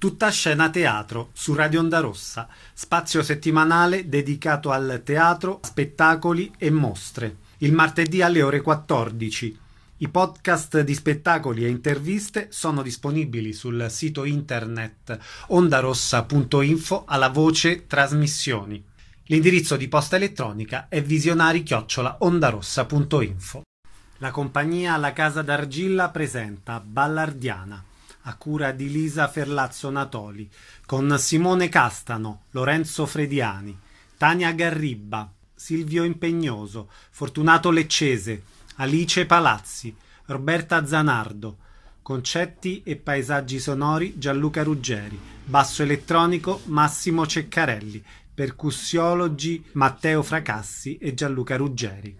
Tutta scena teatro su Radio Onda Rossa, spazio settimanale dedicato al teatro, spettacoli e mostre. Il martedì alle ore 14. I podcast di spettacoli e interviste sono disponibili sul sito internet ondarossa.info alla voce trasmissioni. L'indirizzo di posta elettronica è visionari@ondarossa.info. La compagnia La Casa d'Argilla presenta Ballardiana, a cura di Lisa Ferlazzo Natoli, con Simone Castano, Lorenzo Frediani, Tania Garribba, Silvio Impegnoso, Fortunato Leccese, Alice Palazzi, Roberta Zanardo, concetti e paesaggi sonori Gianluca Ruggeri, basso elettronico Massimo Ceccarelli, percussiologi Matteo Fracassi e Gianluca Ruggeri.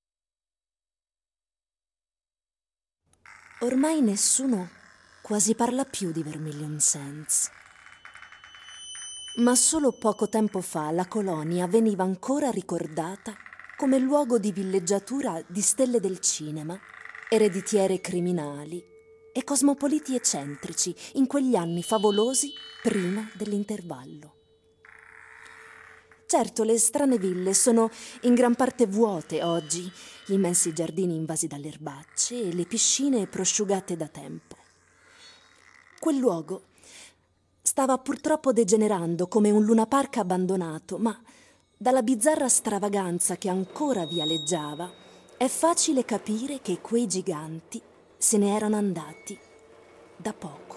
Ormai nessuno quasi parla più di Vermilion Sands. Ma solo poco tempo fa la colonia veniva ancora ricordata come luogo di villeggiatura di stelle del cinema, ereditiere criminali e cosmopoliti eccentrici in quegli anni favolosi prima dell'intervallo. Certo, le strane ville sono in gran parte vuote oggi, gli immensi giardini invasi dalle erbacce e le piscine prosciugate da tempo. Quel luogo stava purtroppo degenerando come un lunapark abbandonato, ma dalla bizzarra stravaganza che ancora vi aleggiava è facile capire che quei giganti se ne erano andati da poco.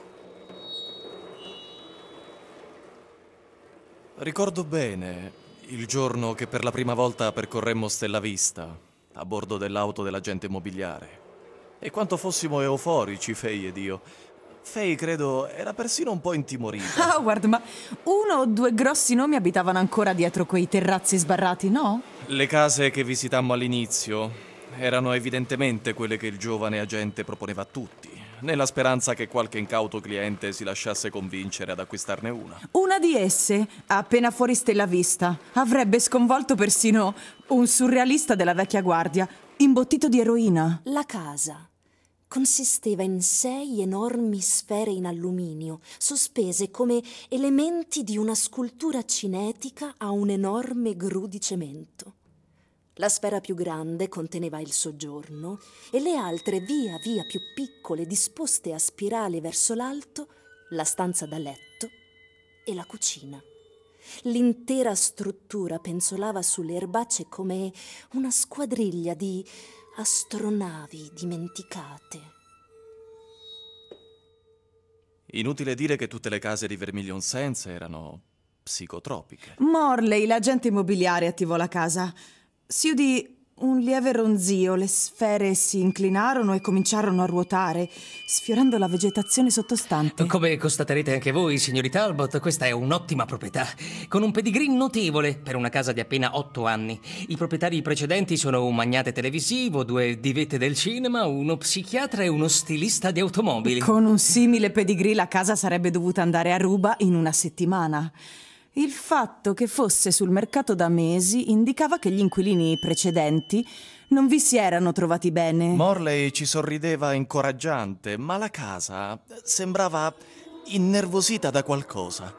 Ricordo bene il giorno che per la prima volta percorremmo Stella Vista a bordo dell'auto dell'agente immobiliare e quanto fossimo euforici, Fei ed io. Fei, credo, era persino un po' intimorita. Ah, guarda, ma uno o due grossi nomi abitavano ancora dietro quei terrazzi sbarrati, no? Le case che visitammo all'inizio erano evidentemente quelle che il giovane agente proponeva a tutti, nella speranza che qualche incauto cliente si lasciasse convincere ad acquistarne una. Una di esse, appena fuori Stella Vista, avrebbe sconvolto persino un surrealista della vecchia guardia, imbottito di eroina. La casa consisteva in 6 enormi sfere in alluminio, sospese come elementi di una scultura cinetica a un enorme gru di cemento. La sfera più grande conteneva il soggiorno e le altre via via più piccole, disposte a spirale verso l'alto, la stanza da letto e la cucina. L'intera struttura penzolava sulle erbacce come una squadriglia di astronavi dimenticate. Inutile dire che tutte le case di Vermilion Sands erano psicotropiche. Morley, l'agente immobiliare, attivò la casa. Si udì un lieve ronzio, le sfere si inclinarono e cominciarono a ruotare, sfiorando la vegetazione sottostante. Come constaterete anche voi, signori Talbot, questa è un'ottima proprietà, con un pedigree notevole per una casa di appena 8 anni. I proprietari precedenti sono un magnate televisivo, 2 divette del cinema, uno psichiatra e uno stilista di automobili. Con un simile pedigree la casa sarebbe dovuta andare a ruba in una settimana. Il fatto che fosse sul mercato da mesi indicava che gli inquilini precedenti non vi si erano trovati bene. Morley ci sorrideva incoraggiante, ma la casa sembrava innervosita da qualcosa.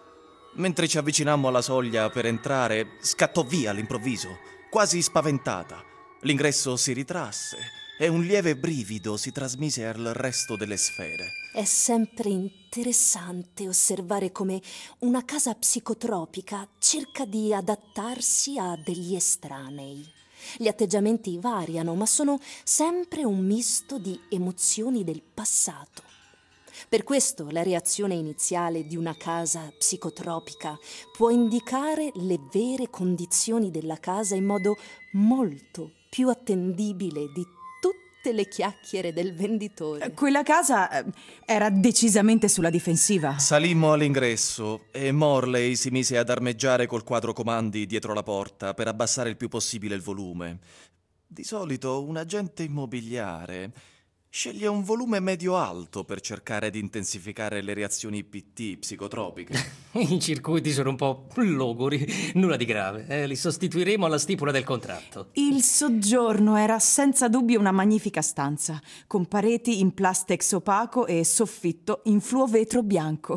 Mentre ci avvicinammo alla soglia per entrare, scattò via all'improvviso, quasi spaventata. L'ingresso si ritrasse e un lieve brivido si trasmise al resto delle sfere. È sempre interessante osservare come una casa psicotropica cerca di adattarsi a degli estranei. Gli atteggiamenti variano, ma sono sempre un misto di emozioni del passato. Per questo la reazione iniziale di una casa psicotropica può indicare le vere condizioni della casa in modo molto più attendibile di le chiacchiere del venditore. Quella casa era decisamente sulla difensiva. Salimmo all'ingresso e Morley si mise ad armeggiare col quadro comandi dietro la porta per abbassare il più possibile il volume. Di solito un agente immobiliare sceglie un volume medio-alto per cercare di intensificare le reazioni PT psicotropiche. I circuiti sono un po' logori, nulla di grave. Li sostituiremo alla stipula del contratto. Il soggiorno era senza dubbio una magnifica stanza, con pareti in plastex opaco e soffitto in fluo vetro bianco.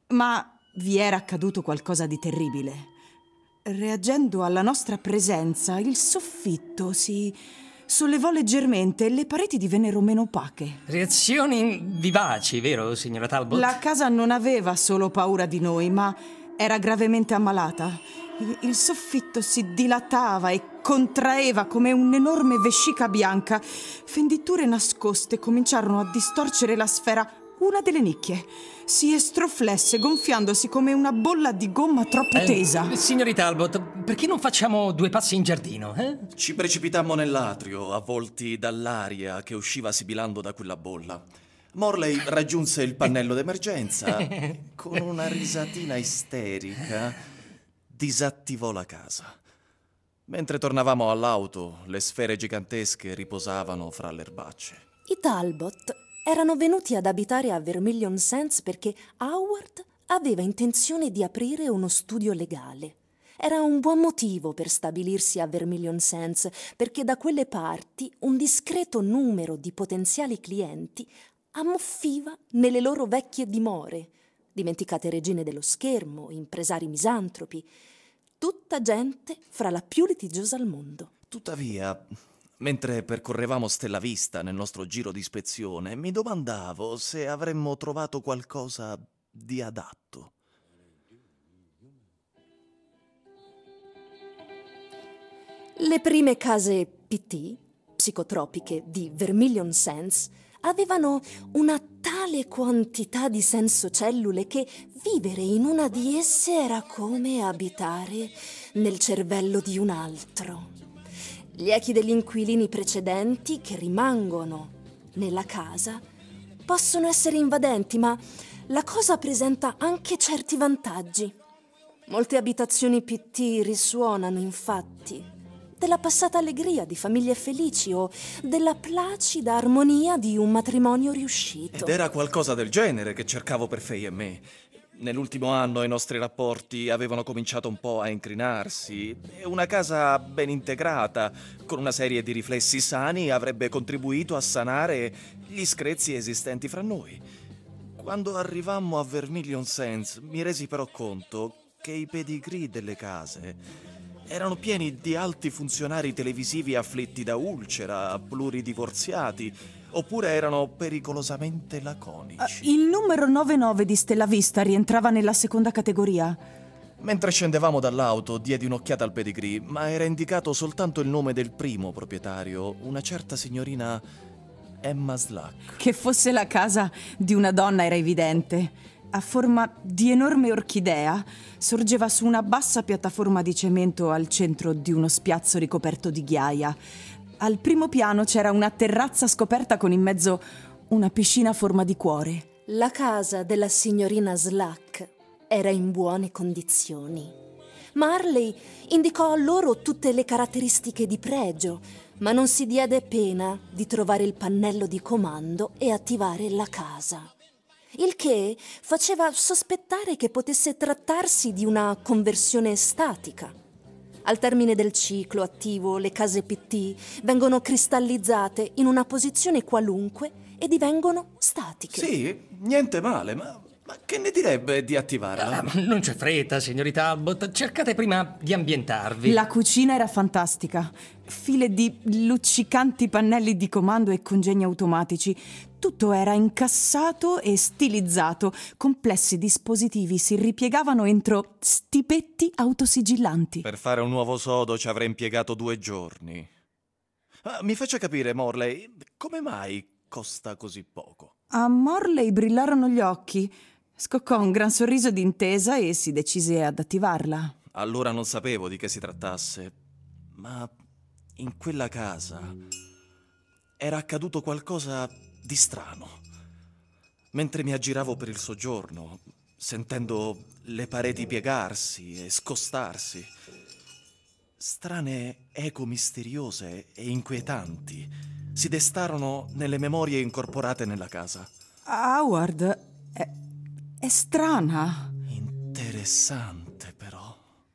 Ma vi era accaduto qualcosa di terribile. Reagendo alla nostra presenza, il soffitto si sollevò leggermente e le pareti divennero meno opache. Reazioni vivaci, vero, signora Talbot? La casa non aveva solo paura di noi, ma era gravemente ammalata. Il soffitto si dilatava e contraeva come un'enorme vescica bianca. Fenditure nascoste cominciarono a distorcere la sfera. Una delle nicchie si estroflesse, gonfiandosi come una bolla di gomma troppo tesa. Signori Talbot, perché non facciamo 2 passi in giardino, eh? Ci precipitammo nell'atrio, avvolti dall'aria che usciva sibilando da quella bolla. Morley raggiunse il pannello d'emergenza e con una risatina isterica disattivò la casa. Mentre tornavamo all'auto, le sfere gigantesche riposavano fra le erbacce. I Talbot erano venuti ad abitare a Vermilion Sands perché Howard aveva intenzione di aprire uno studio legale. Era un buon motivo per stabilirsi a Vermilion Sands, perché da quelle parti un discreto numero di potenziali clienti ammuffiva nelle loro vecchie dimore, dimenticate regine dello schermo, impresari misantropi, tutta gente fra la più litigiosa al mondo. Tuttavia, mentre percorrevamo Stella Vista nel nostro giro di ispezione, mi domandavo se avremmo trovato qualcosa di adatto. Le prime case PT, psicotropiche di Vermilion Sands, avevano una tale quantità di sensocellule che vivere in una di esse era come abitare nel cervello di un altro. Gli echi degli inquilini precedenti che rimangono nella casa possono essere invadenti, ma la cosa presenta anche certi vantaggi. Molte abitazioni PT risuonano, infatti, della passata allegria di famiglie felici o della placida armonia di un matrimonio riuscito. Ed era qualcosa del genere che cercavo per Faye e me. Nell'ultimo anno i nostri rapporti avevano cominciato un po' a incrinarsi e una casa ben integrata, con una serie di riflessi sani, avrebbe contribuito a sanare gli screzi esistenti fra noi. Quando arrivammo a Vermilion Sands mi resi però conto che i pedigree delle case erano pieni di alti funzionari televisivi afflitti da ulcera, pluridivorziati, oppure erano pericolosamente laconici. Il numero 99 di Stella Vista rientrava nella seconda categoria. Mentre scendevamo dall'auto, diedi un'occhiata al pedigree, ma era indicato soltanto il nome del primo proprietario, una certa signorina Emma Slack. Che fosse la casa di una donna era evidente. A forma di enorme orchidea, sorgeva su una bassa piattaforma di cemento al centro di uno spiazzo ricoperto di ghiaia. Al primo piano c'era una terrazza scoperta con in mezzo una piscina a forma di cuore. La casa della signorina Slack era in buone condizioni. Marley indicò loro tutte le caratteristiche di pregio, ma non si diede pena di trovare il pannello di comando e attivare la casa. Il che faceva sospettare che potesse trattarsi di una conversione statica. Al termine del ciclo attivo, le case PT vengono cristallizzate in una posizione qualunque e divengono statiche. Sì, niente male, ma che ne direbbe di attivarla? Non c'è fretta, signori Talbot. Cercate prima di ambientarvi. La cucina era fantastica. File di luccicanti pannelli di comando e congegni automatici. Tutto era incassato e stilizzato. Complessi dispositivi si ripiegavano entro stipetti autosigillanti. Per fare un nuovo sodo ci avrei impiegato 2 giorni. Mi faccia capire, Morley, come mai costa così poco? A Morley brillarono gli occhi. Scoccò un gran sorriso d'intesa e si decise ad attivarla. Allora non sapevo di che si trattasse, ma in quella casa era accaduto qualcosa di strano. Mentre mi aggiravo per il soggiorno, sentendo le pareti piegarsi e scostarsi, strane eco misteriose e inquietanti si destarono nelle memorie incorporate nella casa. Howard, è strana. Interessante, però.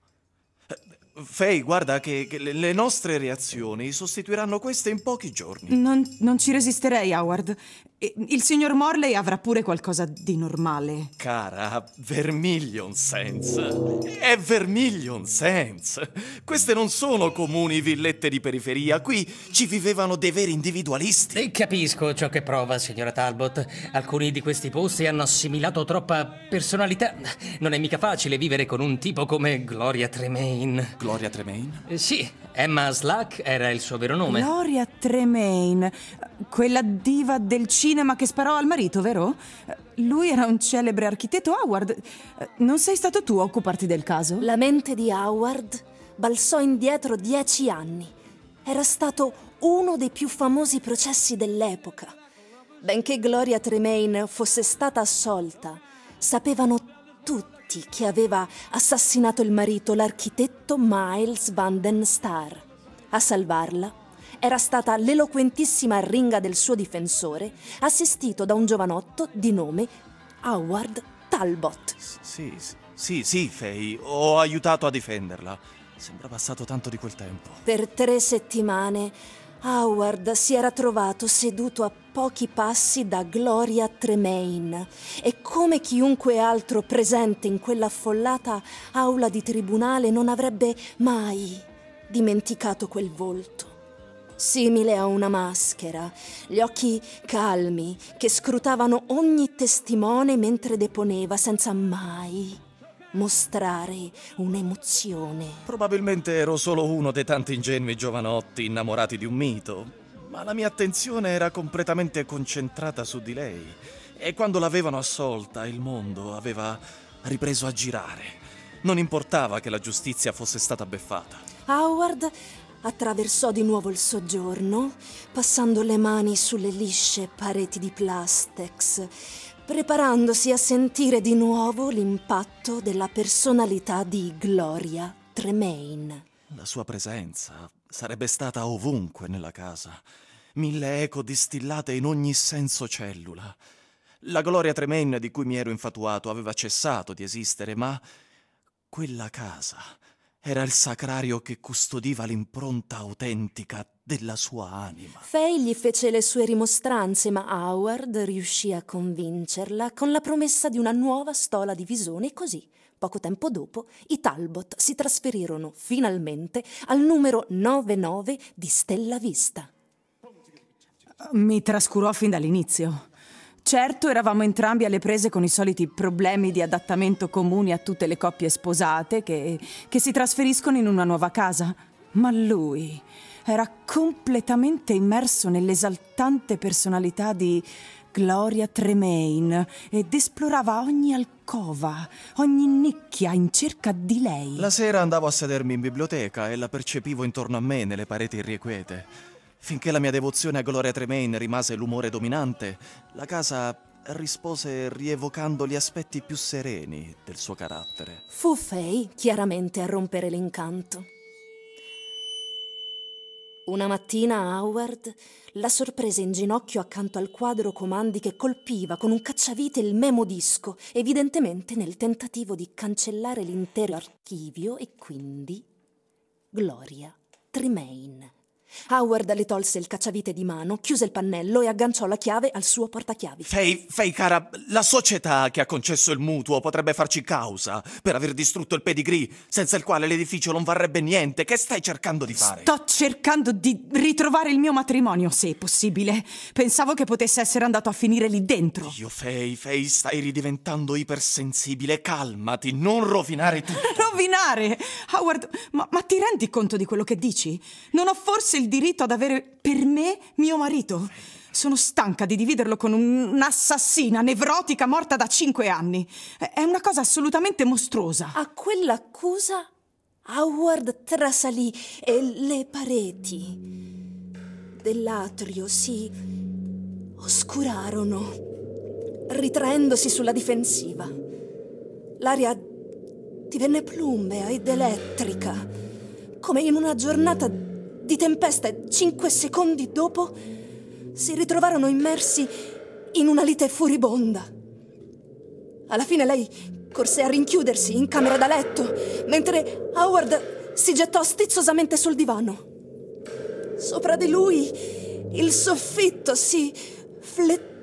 Faye, guarda che le nostre reazioni sostituiranno queste in pochi giorni. Non ci resisterei, Howard. E il signor Morley avrà pure qualcosa di normale. Cara, Vermilion Sands. È Vermilion Sands. Queste non sono comuni villette di periferia. Qui ci vivevano dei veri individualisti. E capisco ciò che prova, signora Talbot. Alcuni di questi posti hanno assimilato troppa personalità. Non è mica facile vivere con un tipo come Gloria Tremaine. Gloria Tremaine? Sì, Emma Slack era il suo vero nome. Gloria Tremaine, quella diva del cinema che sparò al marito, vero? Lui era un celebre architetto. Howard, non sei stato tu a occuparti del caso? La mente di Howard balzò indietro 10 anni. Era stato uno dei più famosi processi dell'epoca. Benché Gloria Tremaine fosse stata assolta, sapevano tutti che aveva assassinato il marito, l'architetto Miles Van den Star. A salvarla era stata l'eloquentissima arringa del suo difensore, assistito da un giovanotto di nome Howard Talbot. Sì, Faye. Ho aiutato a difenderla. Sembra passato tanto di quel tempo. Per 3 settimane Howard si era trovato seduto a pochi passi da Gloria Tremaine e come chiunque altro presente in quella affollata aula di tribunale non avrebbe mai dimenticato quel volto. Simile a una maschera, gli occhi calmi che scrutavano ogni testimone mentre deponeva senza mai mostrare un'emozione. Probabilmente ero solo uno dei tanti ingenui giovanotti innamorati di un mito, ma la mia attenzione era completamente concentrata su di lei. E quando l'avevano assolta, il mondo aveva ripreso a girare. Non importava che la giustizia fosse stata beffata. Howard attraversò di nuovo il soggiorno, passando le mani sulle lisce pareti di plastex, preparandosi a sentire di nuovo l'impatto della personalità di Gloria Tremaine. La sua presenza sarebbe stata ovunque nella casa. 1000 eco distillate in ogni senso cellula. La Gloria Tremaine di cui mi ero infatuato aveva cessato di esistere, ma quella casa era il sacrario che custodiva l'impronta autentica della sua anima. Faye gli fece le sue rimostranze, ma Howard riuscì a convincerla con la promessa di una nuova stola di visone e così, poco tempo dopo, i Talbot si trasferirono finalmente al numero 99 di Stella Vista. Mi trascurò fin dall'inizio. Certo, eravamo entrambi alle prese con i soliti problemi di adattamento comuni a tutte le coppie sposate che si trasferiscono in una nuova casa. Ma lui era completamente immerso nell'esaltante personalità di Gloria Tremaine ed esplorava ogni alcova, ogni nicchia in cerca di lei. La sera andavo a sedermi in biblioteca e la percepivo intorno a me nelle pareti irrequiete. Finché la mia devozione a Gloria Tremaine rimase l'umore dominante, la casa rispose rievocando gli aspetti più sereni del suo carattere. Fu Faye chiaramente a rompere l'incanto. Una mattina Howard la sorprese in ginocchio accanto al quadro comandi che colpiva con un cacciavite il memodisco, evidentemente nel tentativo di cancellare l'intero archivio e quindi Gloria Tremaine. Howard le tolse il cacciavite di mano, chiuse il pannello e agganciò la chiave al suo portachiavi. Faye, cara, la società che ha concesso il mutuo potrebbe farci causa per aver distrutto il pedigree, senza il quale l'edificio non varrebbe niente. Che stai cercando di fare? Sto cercando di ritrovare il mio matrimonio, se è possibile. Pensavo che potesse essere andato a finire lì dentro. Faye, stai ridiventando ipersensibile. Calmati, non rovinare tutto. Rovinare? Howard, ma ti rendi conto di quello che dici? Non ho forse il diritto ad avere per me mio marito? Sono stanca di dividerlo con un'assassina nevrotica morta da 5 anni. È una cosa assolutamente mostruosa. A quell'accusa Howard trasalì e le pareti dell'atrio si oscurarono, ritraendosi sulla difensiva. L'aria divenne plumbea ed elettrica, come in una giornata di tempesta, e 5 secondi dopo si ritrovarono immersi in una lite furibonda. Alla fine lei corse a rinchiudersi in camera da letto, mentre Howard si gettò stizzosamente sul divano. Sopra di lui il soffitto si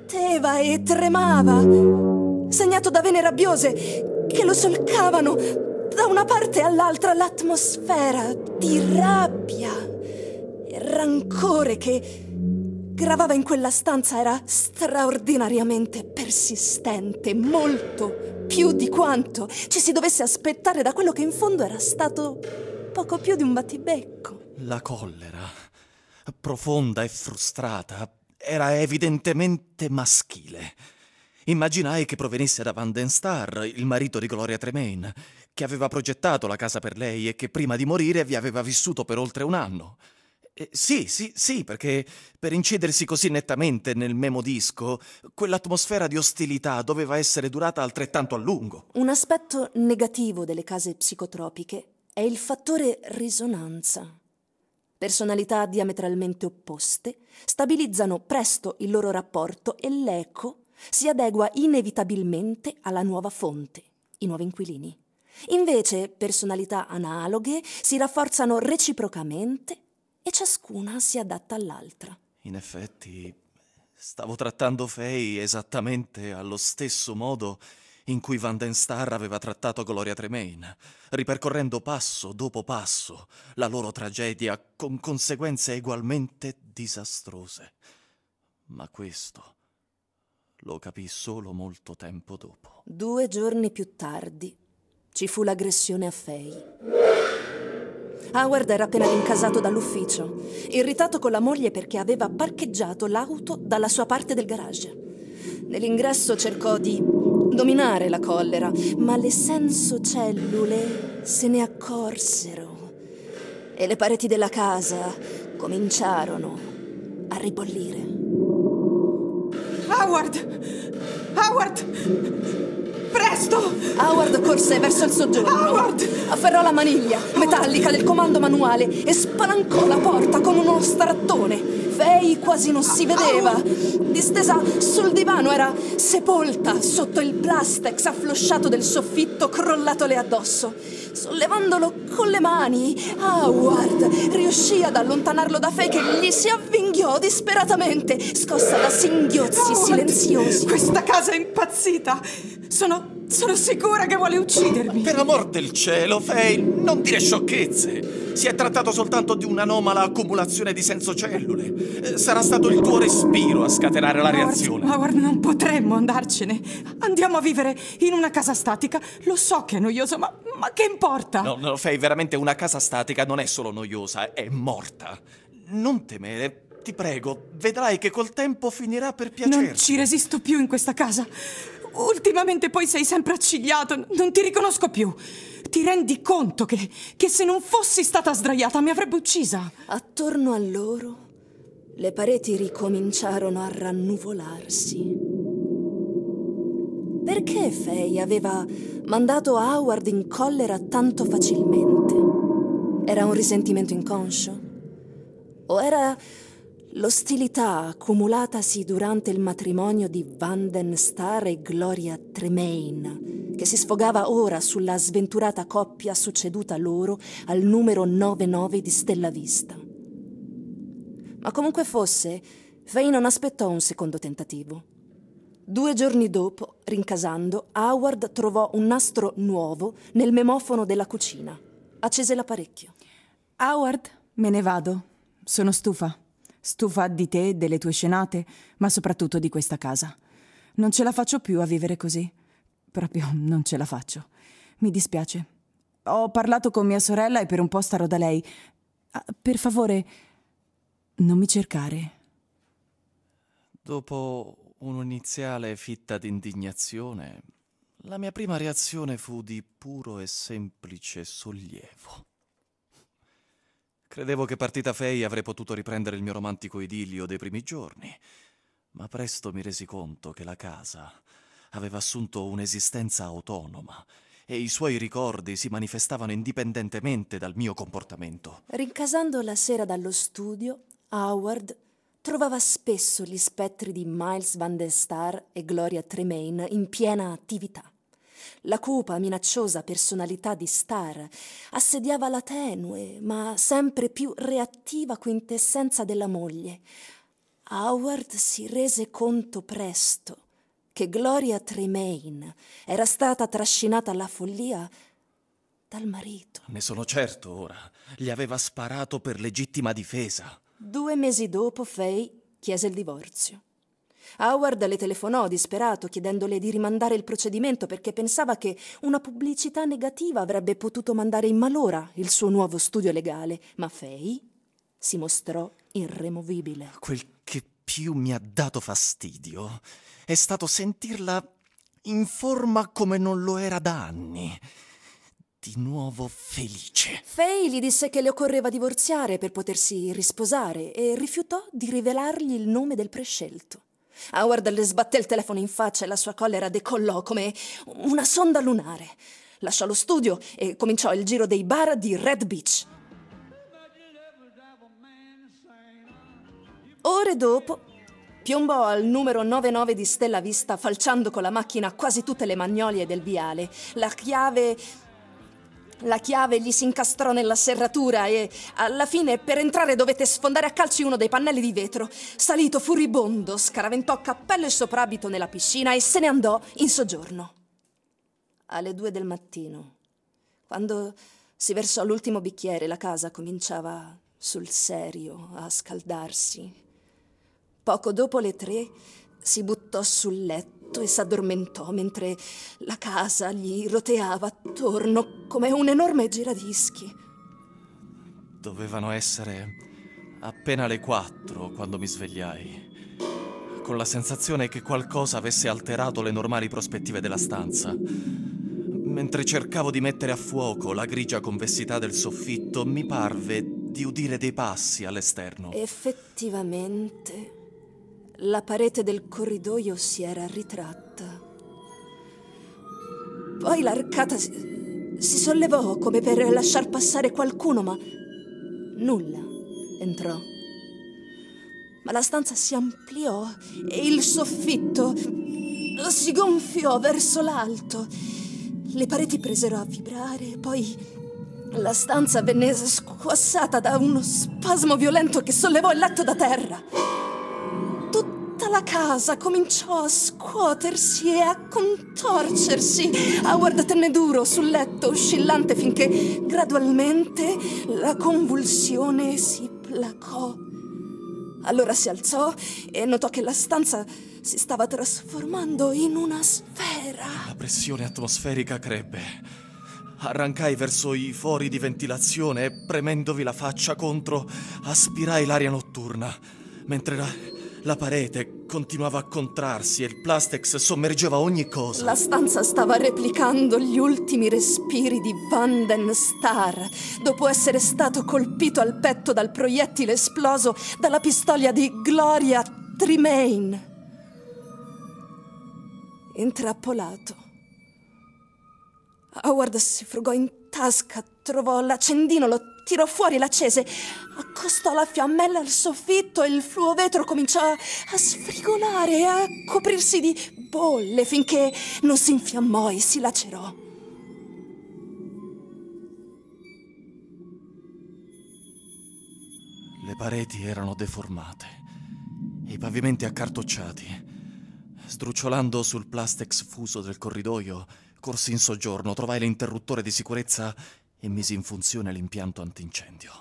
batteva e tremava, segnato da vene rabbiose che lo solcavano da una parte all'altra. L'atmosfera di rabbia e rancore che gravava in quella stanza era straordinariamente persistente, molto più di quanto ci si dovesse aspettare da quello che in fondo era stato poco più di un battibecco. La collera, profonda e frustrata, era evidentemente maschile. Immaginai che provenisse da Van den Starr, il marito di Gloria Tremaine, che aveva progettato la casa per lei e che prima di morire vi aveva vissuto per oltre un anno. Sì, perché per incidersi così nettamente nel memodisco, quell'atmosfera di ostilità doveva essere durata altrettanto a lungo. Un aspetto negativo delle case psicotropiche è il fattore risonanza. Personalità diametralmente opposte stabilizzano presto il loro rapporto e l'eco si adegua inevitabilmente alla nuova fonte, i nuovi inquilini. Invece, personalità analoghe si rafforzano reciprocamente e ciascuna si adatta all'altra. In effetti, stavo trattando Faye esattamente allo stesso modo in cui Van den Starr aveva trattato Gloria Tremaine, ripercorrendo passo dopo passo la loro tragedia con conseguenze egualmente disastrose. Ma questo lo capii solo molto tempo dopo. 2 giorni più tardi ci fu l'aggressione a Faye. Howard era appena rincasato dall'ufficio, irritato con la moglie perché aveva parcheggiato l'auto dalla sua parte del garage. Nell'ingresso cercò di dominare la collera, ma le sensocellule se ne accorsero e le pareti della casa cominciarono a ribollire. Howard! Presto! Howard corse verso il soggiorno. Howard! Afferrò la maniglia metallica del comando manuale e spalancò la porta con uno strattone. Faye quasi non si vedeva. Distesa sul divano era sepolta sotto il plastex afflosciato del soffitto crollatole addosso. Sollevandolo con le mani, Howard riuscì ad allontanarlo da Faye che gli si avvinghiò disperatamente, scossa da singhiozzi silenziosi. Questa casa è impazzita! Sono sicura che vuole uccidermi! Per amor del cielo, Faye, non dire sciocchezze! Si è trattato soltanto di un'anomala accumulazione di sensocellule. Sarà stato il tuo respiro a scatenare la reazione. Howard, non potremmo andarcene. Andiamo a vivere in una casa statica. Lo so che è noioso, ma che importa? No, Faye, veramente una casa statica non è solo noiosa, è morta. Non temere, ti prego, vedrai che col tempo finirà per piacerti. Non ci resisto più in questa casa. Ultimamente poi sei sempre accigliato, non ti riconosco più. Ti rendi conto che se non fossi stata sdraiata mi avrebbe uccisa? Attorno a loro le pareti ricominciarono a rannuvolarsi. Perché Faye aveva mandato Howard in collera tanto facilmente? Era un risentimento inconscio? O era l'ostilità accumulatasi durante il matrimonio di Van den Starr e Gloria Tremaine, che si sfogava ora sulla sventurata coppia succeduta loro al numero 99 di Stella Vista? Ma comunque fosse, Faye non aspettò un secondo tentativo. 2 giorni dopo, rincasando, Howard trovò un nastro nuovo nel memofono della cucina. Accese l'apparecchio. Howard, me ne vado. Sono stufa. Stufa di te, delle tue scenate, ma soprattutto di questa casa. Non ce la faccio più a vivere così. Proprio non ce la faccio. Mi dispiace. Ho parlato con mia sorella e per un po' starò da lei. Per favore, non mi cercare. Dopo un'iniziale fitta d'indignazione, la mia prima reazione fu di puro e semplice sollievo. Credevo che partita Faye avrei potuto riprendere il mio romantico idillio dei primi giorni, ma presto mi resi conto che la casa aveva assunto un'esistenza autonoma e i suoi ricordi si manifestavano indipendentemente dal mio comportamento. Rincasando la sera dallo studio, Howard trovava spesso gli spettri di Miles Van den Starr e Gloria Tremaine in piena attività. La cupa, minacciosa personalità di Starr assediava la tenue, ma sempre più reattiva quintessenza della moglie. Howard si rese conto presto che Gloria Tremaine era stata trascinata alla follia dal marito. Ne sono certo ora. Gli aveva sparato per legittima difesa. 2 mesi dopo, Faye chiese il divorzio. Howard le telefonò disperato chiedendole di rimandare il procedimento perché pensava che una pubblicità negativa avrebbe potuto mandare in malora il suo nuovo studio legale, ma Faye si mostrò irremovibile. Quel che più mi ha dato fastidio è stato sentirla in forma come non lo era da anni. Di nuovo felice. Faye gli disse che le occorreva divorziare per potersi risposare e rifiutò di rivelargli il nome del prescelto. Howard le sbatté il telefono in faccia e la sua collera decollò come una sonda lunare. Lasciò lo studio e cominciò il giro dei bar di Red Beach. Ore dopo piombò al numero 99 di Stella Vista falciando con la macchina quasi tutte le magnolie del viale. La chiave gli si incastrò nella serratura e alla fine per entrare dovette sfondare a calci uno dei pannelli di vetro. Salito furibondo, scaraventò cappello e soprabito nella piscina e se ne andò in soggiorno. Alle 2 del mattino, quando si versò l'ultimo bicchiere, la casa cominciava sul serio a scaldarsi. Poco dopo le 3 si buttò sul letto e s'addormentò mentre la casa gli roteava attorno come un enorme giradischi. Dovevano essere appena le 4 quando mi svegliai, con la sensazione che qualcosa avesse alterato le normali prospettive della stanza. Mentre cercavo di mettere a fuoco la grigia convessità del soffitto, mi parve di udire dei passi all'esterno. Effettivamente, la parete del corridoio si era ritratta. Poi l'arcata si sollevò come per lasciar passare qualcuno, ma nulla entrò. Ma la stanza si ampliò e il soffitto si gonfiò verso l'alto. Le pareti presero a vibrare, poi la stanza venne squassata da uno spasmo violento che sollevò il letto da terra. Tutta la casa cominciò a scuotersi e a contorcersi. Howard tenne duro sul letto, oscillante, finché gradualmente la convulsione si placò. Allora si alzò e notò che la stanza si stava trasformando in una sfera. La pressione atmosferica crebbe. Arrancai verso i fori di ventilazione e, premendovi la faccia contro, aspirai l'aria notturna, mentre la parete continuava a contrarsi e il plastex sommergeva ogni cosa. La stanza stava replicando gli ultimi respiri di Van den Star, dopo essere stato colpito al petto dal proiettile esploso dalla pistola di Gloria Tremaine. Intrappolato, Howard si frugò in tasca, trovò l'accendino, lo tirò fuori, l'accese, accostò la fiammella al soffitto e il fluo vetro cominciò a sfrigolare e a coprirsi di bolle finché non si infiammò e si lacerò. Le pareti erano deformate e i pavimenti accartocciati. Sdrucciolando sul plastex fuso del corridoio, corsi in soggiorno, trovai l'interruttore di sicurezza e misi in funzione l'impianto antincendio.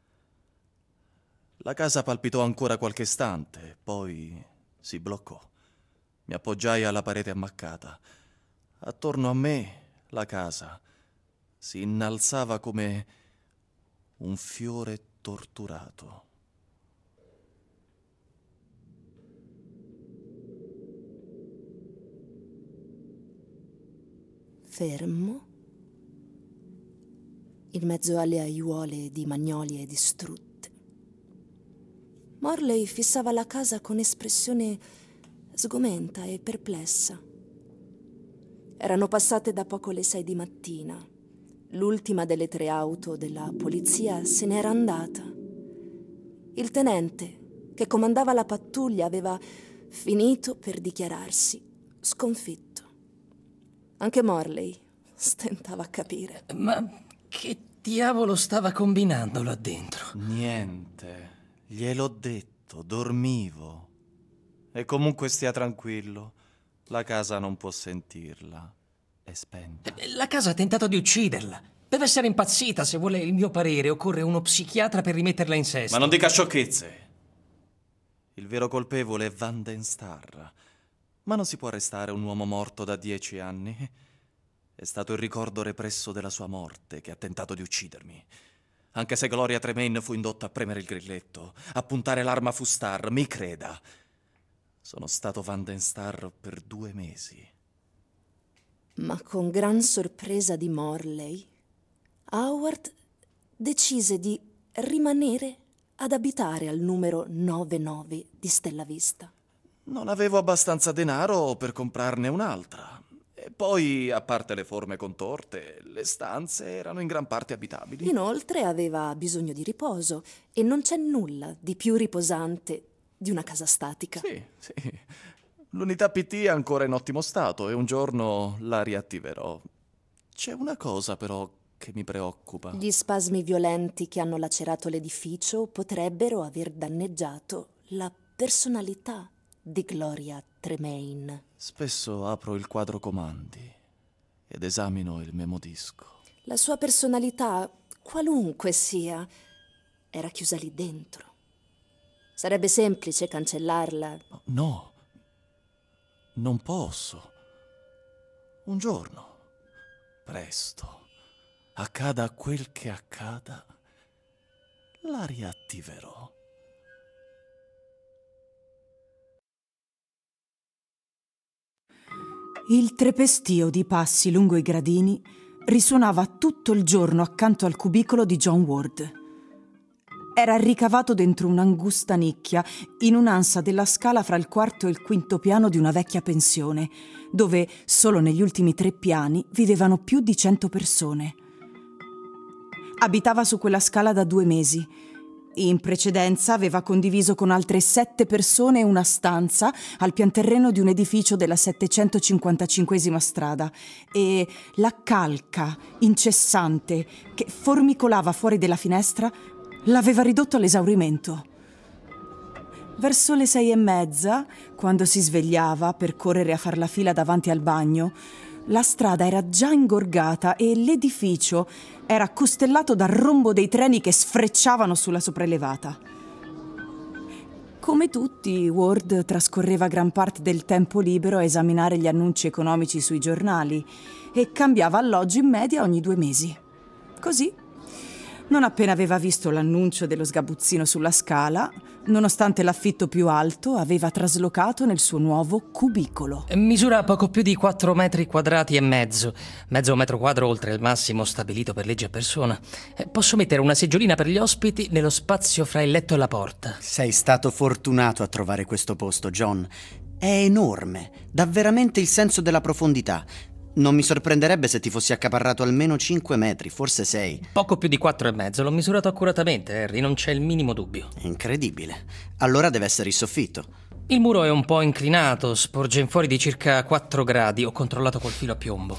La casa palpitò ancora qualche istante, poi si bloccò. Mi appoggiai alla parete ammaccata. Attorno a me la casa si innalzava come un fiore torturato. Fermo, in mezzo alle aiuole di magnolie distrutte, Morley fissava la casa con espressione sgomenta e perplessa. Erano passate da poco le 6 di mattina. L'ultima delle 3 auto della polizia se n'era andata. Il tenente che comandava la pattuglia aveva finito per dichiararsi sconfitto. Anche Morley stentava a capire. Ma che diavolo stava combinando là dentro? Niente, gliel'ho detto. letto, dormivo. E comunque stia tranquillo, la casa non può sentirla. È spenta. La casa ha tentato di ucciderla. Deve essere impazzita. Se vuole il mio parere, occorre uno psichiatra per rimetterla in sesto. Ma non dica sciocchezze. Il vero colpevole è Van den Starr. Ma non si può arrestare un uomo morto da 10 anni. È stato il ricordo represso della sua morte che ha tentato di uccidermi. Anche se Gloria Tremaine fu indotta a premere il grilletto, a puntare l'arma fu Starr, mi creda. Sono stato Van den Starr per 2 mesi. Ma con gran sorpresa di Morley, Howard decise di rimanere ad abitare al numero 99 di Stella Vista. Non avevo abbastanza denaro per comprarne un'altra. E poi, a parte le forme contorte, le stanze erano in gran parte abitabili. Inoltre aveva bisogno di riposo e non c'è nulla di più riposante di una casa statica. Sì. L'unità PT è ancora in ottimo stato e un giorno la riattiverò. C'è una cosa però che mi preoccupa. Gli spasmi violenti che hanno lacerato l'edificio potrebbero aver danneggiato la personalità di Gloria Tremaine. Spesso apro il quadro comandi ed esamino il memodisco. La sua personalità, qualunque sia, era chiusa lì dentro. Sarebbe semplice cancellarla. No, non posso. Un giorno, presto, accada quel che accada, la riattiverò. Il trepestio di passi lungo i gradini risuonava tutto il giorno accanto al cubicolo di John Ward. Era ricavato dentro un'angusta nicchia, in un'ansa della scala fra il 4° e il 5° piano di una vecchia pensione, dove solo negli ultimi 3 piani vivevano più di 100 persone. Abitava su quella scala da 2 mesi. In precedenza aveva condiviso con altre 7 persone una stanza al pianterreno di un edificio della 755esima strada e la calca incessante che formicolava fuori dalla finestra l'aveva ridotto all'esaurimento. Verso le 6:30, quando si svegliava per correre a far la fila davanti al bagno, la strada era già ingorgata e l'edificio era costellato dal rombo dei treni che sfrecciavano sulla sopraelevata. Come tutti, Ward trascorreva gran parte del tempo libero a esaminare gli annunci economici sui giornali e cambiava alloggio in media ogni 2 mesi. Così, non appena aveva visto l'annuncio dello sgabuzzino sulla scala, nonostante l'affitto più alto, aveva traslocato nel suo nuovo cubicolo. Misura poco più di 4 metri quadrati e mezzo metro quadro oltre il massimo stabilito per legge a persona. Posso mettere una seggiolina per gli ospiti nello spazio fra il letto e la porta. Sei stato fortunato a trovare questo posto, John. È enorme, dà veramente il senso della profondità. Non mi sorprenderebbe se ti fossi accaparrato almeno 5 metri, forse 6. Poco più di 4,5. L'ho misurato accuratamente, Harry, non c'è il minimo dubbio. Incredibile. Allora deve essere il soffitto. Il muro è un po' inclinato, sporge in fuori di circa 4 gradi. Ho controllato col filo a piombo.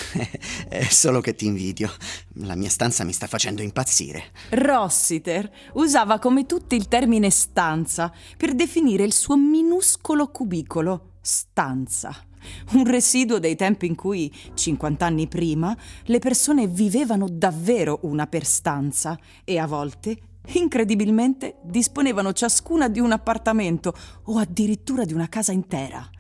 È solo che ti invidio. La mia stanza mi sta facendo impazzire. Rossiter usava come tutti il termine stanza per definire il suo minuscolo cubicolo. Stanza. Un residuo dei tempi in cui, 50 anni prima, le persone vivevano davvero una per stanza e a volte, incredibilmente, disponevano ciascuna di un appartamento o addirittura di una casa intera.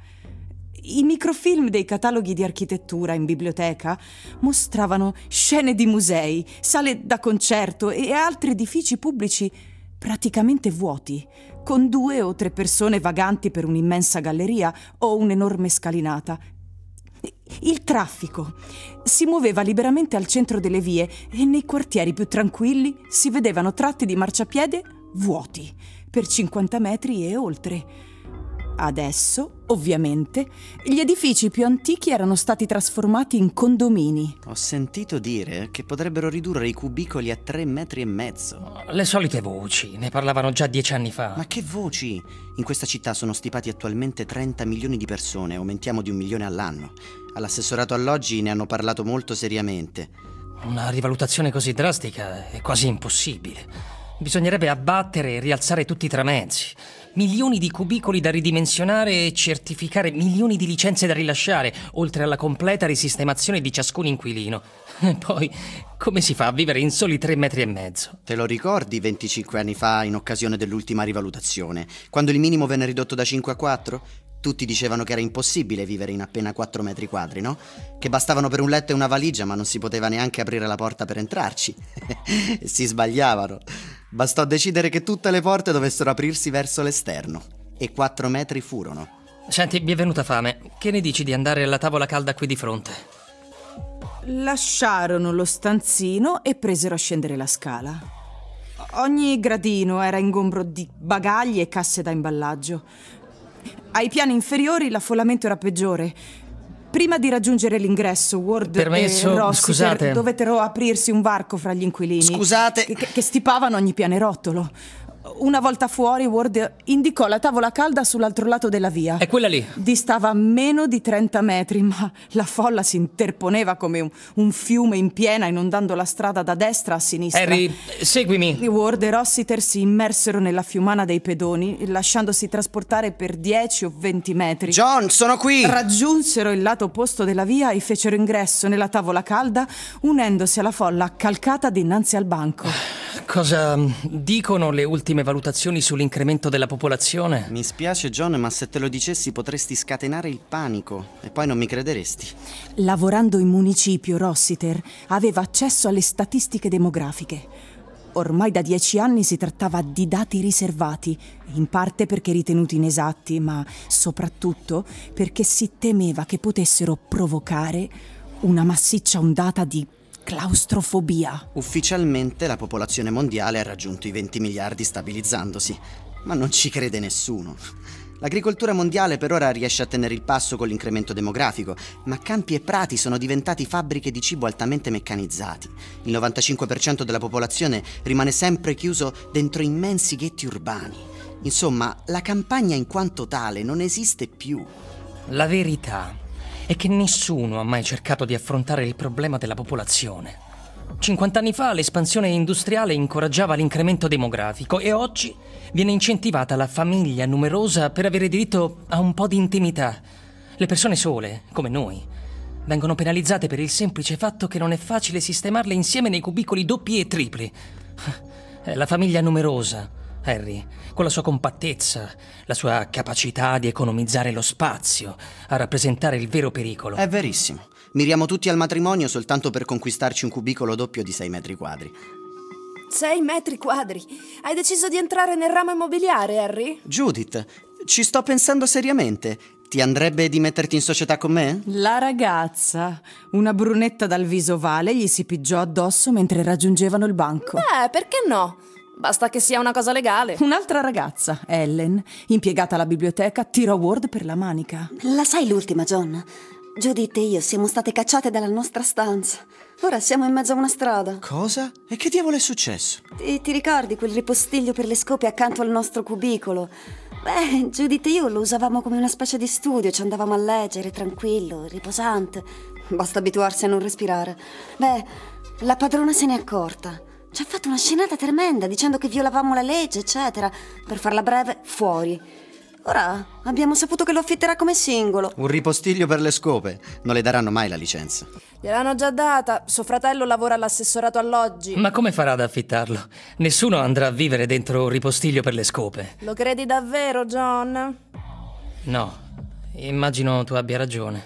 I microfilm dei cataloghi di architettura in biblioteca mostravano scene di musei, sale da concerto e altri edifici pubblici praticamente vuoti, con 2 o 3 persone vaganti per un'immensa galleria o un'enorme scalinata. Il traffico si muoveva liberamente al centro delle vie e nei quartieri più tranquilli si vedevano tratti di marciapiede vuoti per 50 metri e oltre. Adesso, ovviamente, gli edifici più antichi erano stati trasformati in condomini. Ho sentito dire che potrebbero ridurre i cubicoli a 3,5 metri. Le solite voci, ne parlavano già 10 anni fa. Ma che voci? In questa città sono stipati attualmente 30 milioni di persone, aumentiamo di 1 milione all'anno. All'assessorato alloggi ne hanno parlato molto seriamente. Una rivalutazione così drastica è quasi impossibile. Bisognerebbe abbattere e rialzare tutti i tramezzi. Milioni di cubicoli da ridimensionare e certificare, milioni di licenze da rilasciare, oltre alla completa risistemazione di ciascun inquilino. E poi, come si fa a vivere in soli 3,5 metri? Te lo ricordi 25 anni fa, in occasione dell'ultima rivalutazione, quando il minimo venne ridotto da 5 a 4? Tutti dicevano che era impossibile vivere in appena 4 metri quadri, no? Che bastavano per un letto e una valigia, ma non si poteva neanche aprire la porta per entrarci. Si sbagliavano. Bastò decidere che tutte le porte dovessero aprirsi verso l'esterno. E 4 metri furono. Senti, mi è venuta fame. Che ne dici di andare alla tavola calda qui di fronte? Lasciarono lo stanzino e presero a scendere la scala. Ogni gradino era ingombro di bagagli e casse da imballaggio. Ai piani inferiori l'affollamento era peggiore. Prima di raggiungere l'ingresso, Ward Permesso, e Rossiter scusate. dovettero aprirsi un varco fra gli inquilini. Scusate. Che stipavano ogni pianerottolo. Una volta fuori, Ward indicò la tavola calda sull'altro lato della via. È quella lì. Distava meno di 30 metri, ma la folla si interponeva come un fiume in piena, inondando la strada da destra a sinistra. Harry, seguimi. Ward e Rossiter si immersero nella fiumana dei pedoni, lasciandosi trasportare per 10 o 20 metri. John, sono qui! Raggiunsero il lato opposto della via e fecero ingresso nella tavola calda, unendosi alla folla accalcata dinanzi al banco. Cosa dicono le ultime valutazioni sull'incremento della popolazione? Mi spiace, John, ma se te lo dicessi potresti scatenare il panico e poi non mi crederesti. Lavorando in municipio, Rossiter aveva accesso alle statistiche demografiche. Ormai da 10 anni si trattava di dati riservati, in parte perché ritenuti inesatti, ma soprattutto perché si temeva che potessero provocare una massiccia ondata di claustrofobia. Ufficialmente la popolazione mondiale ha raggiunto i 20 miliardi stabilizzandosi, ma non ci crede nessuno. L'agricoltura mondiale per ora riesce a tenere il passo con l'incremento demografico, ma campi e prati sono diventati fabbriche di cibo altamente meccanizzati. Il 95% della popolazione rimane sempre chiuso dentro immensi ghetti urbani. Insomma, la campagna in quanto tale non esiste più. La verità è che nessuno ha mai cercato di affrontare il problema della popolazione. 50 anni fa l'espansione industriale incoraggiava l'incremento demografico e oggi viene incentivata la famiglia numerosa per avere diritto a un po' di intimità. Le persone sole, come noi, vengono penalizzate per il semplice fatto che non è facile sistemarle insieme nei cubicoli doppi e tripli. È la famiglia numerosa, Harry, con la sua compattezza, la sua capacità di economizzare lo spazio, a rappresentare il vero pericolo. È verissimo. Miriamo tutti al matrimonio soltanto per conquistarci un cubicolo doppio di 6 metri quadri. 6 metri quadri? Hai deciso di entrare nel ramo immobiliare, Harry? Judith, ci sto pensando seriamente. Ti andrebbe di metterti in società con me? La ragazza, una brunetta dal viso ovale, gli si pigiò addosso mentre raggiungevano il banco. Perché no? Basta che sia una cosa legale. Un'altra ragazza, Ellen, impiegata alla biblioteca, tirò Ward per la manica. La sai l'ultima, John? Judith e io siamo state cacciate dalla nostra stanza. Ora siamo in mezzo a una strada. Cosa? E che diavolo è successo? Ti ricordi quel ripostiglio per le scope accanto al nostro cubicolo? Beh, Judith e io lo usavamo come una specie di studio. Ci andavamo a leggere, tranquillo, riposante. Basta abituarsi a non respirare. Beh, la padrona se n'è accorta. Ci ha fatto una scenata tremenda dicendo che violavamo la legge, eccetera. Per farla breve, fuori. Ora abbiamo saputo che lo affitterà come singolo. Un ripostiglio per le scope. Non le daranno mai la licenza. Gliel'hanno già data. Suo fratello lavora all'assessorato alloggi. Ma come farà ad affittarlo? Nessuno andrà a vivere dentro un ripostiglio per le scope. Lo credi davvero, John? No, immagino tu abbia ragione.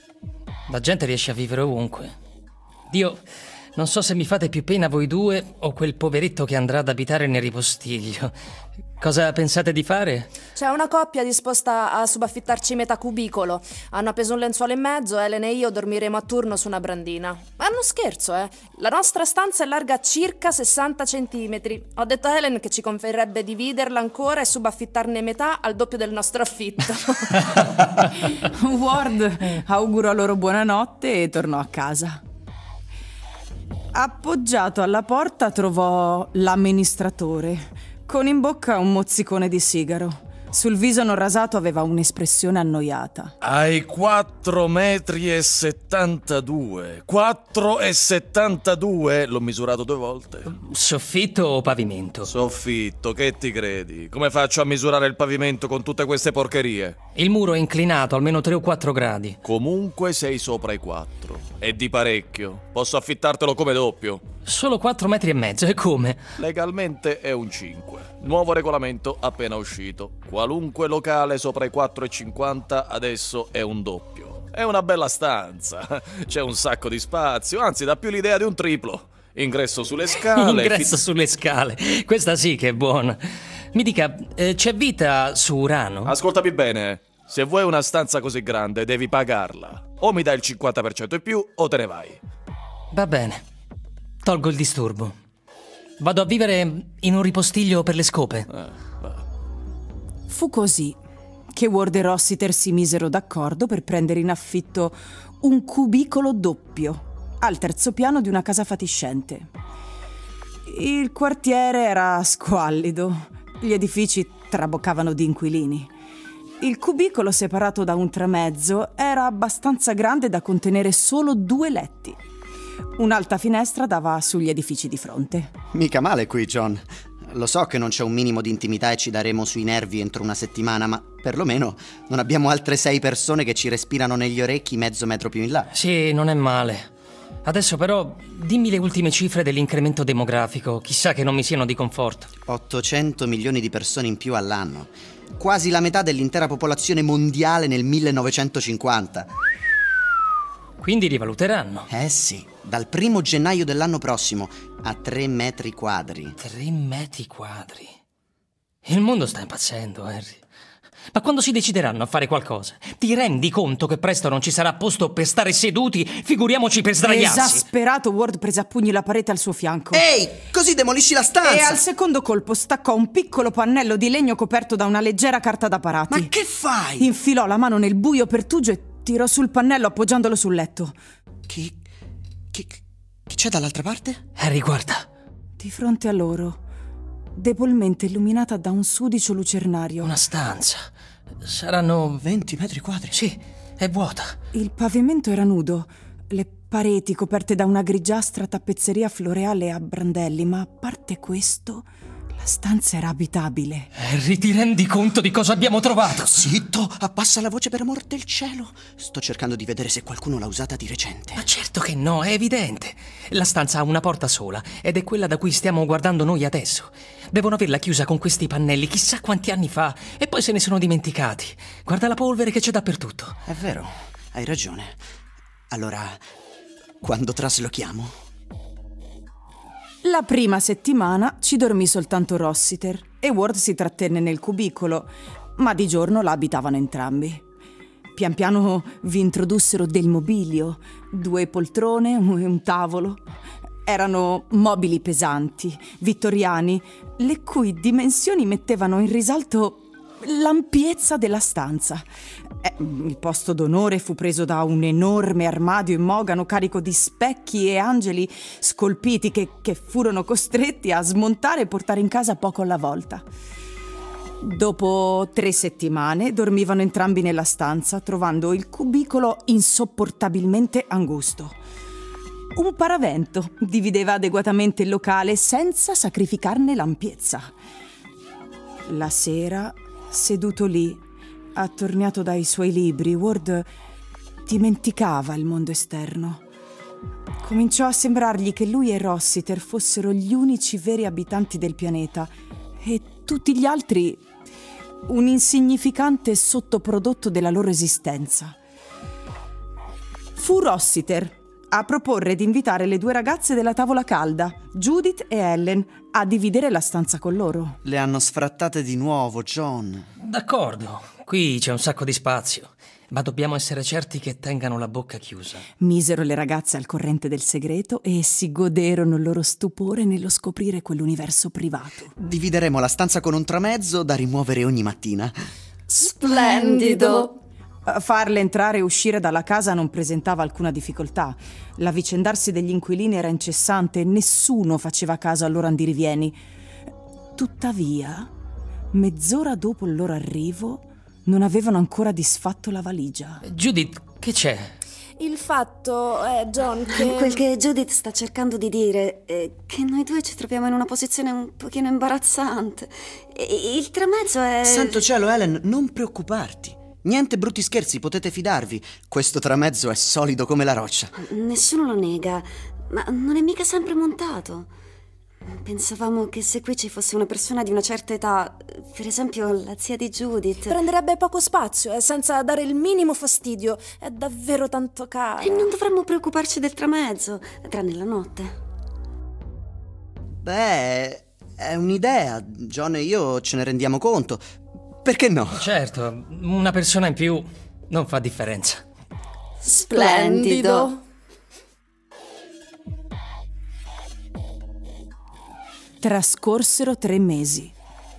La gente riesce a vivere ovunque. Dio, non so se mi fate più pena voi due o quel poveretto che andrà ad abitare nel ripostiglio. Cosa pensate di fare? C'è una coppia disposta a subaffittarci metà cubicolo. Hanno appeso un lenzuolo in mezzo, Helen e io dormiremo a turno su una brandina. Ma è uno scherzo, eh? La nostra stanza è larga circa 60 centimetri. Ho detto a Helen che ci converrebbe dividerla ancora e subaffittarne metà al doppio del nostro affitto. Ward augurò loro buonanotte e tornò a casa. Appoggiato alla porta trovò l'amministratore, con in bocca un mozzicone di sigaro. Sul viso non rasato aveva un'espressione annoiata. Hai 4,72 metri. 4,72? L'ho misurato 2 volte. Soffitto o pavimento? Soffitto, che ti credi? Come faccio a misurare il pavimento con tutte queste porcherie? Il muro è inclinato almeno 3 o 4 gradi. Comunque sei sopra i 4. E di parecchio. Posso affittartelo come doppio. Solo 4,5 metri, e come? Legalmente è un 5. Nuovo regolamento appena uscito. Qualunque locale sopra i 4,50 adesso è un doppio. È una bella stanza. C'è un sacco di spazio, anzi dà più l'idea di un triplo. Ingresso sulle scale. Ingresso sulle scale. Questa sì che è buona. Mi dica, c'è vita su Urano? Ascoltami bene. Se vuoi una stanza così grande devi pagarla. O mi dai il 50% in più o te ne vai. Va bene. Tolgo il disturbo. Vado a vivere in un ripostiglio per le scope. Fu così che Ward e Rossiter si misero d'accordo per prendere in affitto un cubicolo doppio al 3° piano di una casa fatiscente. Il quartiere era squallido, gli edifici traboccavano di inquilini. Il cubicolo, separato da un tramezzo, era abbastanza grande da contenere solo 2 letti. Un'alta finestra dava sugli edifici di fronte. Mica male qui, John. Lo so che non c'è un minimo di intimità e ci daremo sui nervi entro una settimana, ma perlomeno non abbiamo altre 6 persone che ci respirano negli orecchi mezzo metro più in là. Sì, non è male. Adesso però dimmi le ultime cifre dell'incremento demografico. Chissà che non mi siano di conforto. 800 milioni di persone in più all'anno. Quasi la metà dell'intera popolazione mondiale nel 1950. Quindi rivaluteranno. Eh sì, dal 1° gennaio dell'anno prossimo a 3 metri quadri. 3 metri quadri. Il mondo sta impazzendo, Henry. Ma quando si decideranno a fare qualcosa, ti rendi conto che presto non ci sarà posto per stare seduti, figuriamoci per sdraiarsi? Esasperato, Ward prese a pugni la parete al suo fianco. Ehi, così demolisci la stanza! E al secondo colpo staccò un piccolo pannello di legno coperto da una leggera carta da parati. Ma che fai? Infilò la mano nel buio pertugio e tirò sul pannello appoggiandolo sul letto. Chi c'è dall'altra parte? Harry, guarda. Di fronte a loro, debolmente illuminata da un sudicio lucernario. Una stanza. Saranno 20 metri quadri. Sì, è vuota. Il pavimento era nudo, le pareti coperte da una grigiastra tappezzeria floreale a brandelli, ma a parte questo, la stanza era abitabile. Harry, ti rendi conto di cosa abbiamo trovato? Zitto, abbassa la voce per amor del cielo. Sto cercando di vedere se qualcuno l'ha usata di recente. Ma certo che no, è evidente. La stanza ha una porta sola ed è quella da cui stiamo guardando noi adesso. Devono averla chiusa con questi pannelli chissà quanti anni fa e poi se ne sono dimenticati. Guarda la polvere che c'è dappertutto. È vero, hai ragione. Allora, quando traslochiamo? La prima settimana ci dormì soltanto Rossiter e Ward si trattenne nel cubicolo, ma di giorno la abitavano entrambi. Pian piano vi introdussero del mobilio, 2 poltrone e un tavolo. Erano mobili pesanti, vittoriani, le cui dimensioni mettevano in risalto l'ampiezza della stanza. Il posto d'onore fu preso da un enorme armadio in mogano carico di specchi e angeli scolpiti che furono costretti a smontare e portare in casa poco alla volta. Dopo 3 settimane dormivano entrambi nella stanza, trovando il cubicolo insopportabilmente angusto. Un paravento divideva adeguatamente il locale senza sacrificarne l'ampiezza. La sera, seduto lì, attorniato dai suoi libri, Ward dimenticava il mondo esterno. Cominciò a sembrargli che lui e Rossiter fossero gli unici veri abitanti del pianeta e tutti gli altri un insignificante sottoprodotto della loro esistenza. Fu Rossiter a proporre di invitare le 2 ragazze della tavola calda, Judith e Ellen, a dividere la stanza con loro. Le hanno sfrattate di nuovo, John. D'accordo, qui c'è un sacco di spazio, ma dobbiamo essere certi che tengano la bocca chiusa. Misero le ragazze al corrente del segreto e si goderono il loro stupore nello scoprire quell'universo privato. Divideremo la stanza con un tramezzo da rimuovere ogni mattina. Splendido! Farle entrare e uscire dalla casa non presentava alcuna difficoltà. L'avvicendarsi degli inquilini era incessante e nessuno faceva caso al loro andirivieni. Tuttavia, mezz'ora dopo il loro arrivo, non avevano ancora disfatto la valigia. Judith, che c'è? Il fatto è, John, che... Quel che Judith sta cercando di dire è che noi due ci troviamo in una posizione un pochino imbarazzante. Il tramezzo è... Santo cielo, Helen, non preoccuparti. Niente brutti scherzi, potete fidarvi. Questo tramezzo è solido come la roccia. Nessuno lo nega, ma non è mica sempre montato. Pensavamo che se qui ci fosse una persona di una certa età, per esempio la zia di Judith... Prenderebbe poco spazio, senza dare il minimo fastidio. È davvero tanto caro. E non dovremmo preoccuparci del tramezzo, tranne la notte. Beh, è un'idea. John e io ce ne rendiamo conto. Perché no? Certo, una persona in più non fa differenza. Splendido! Trascorsero 3 mesi.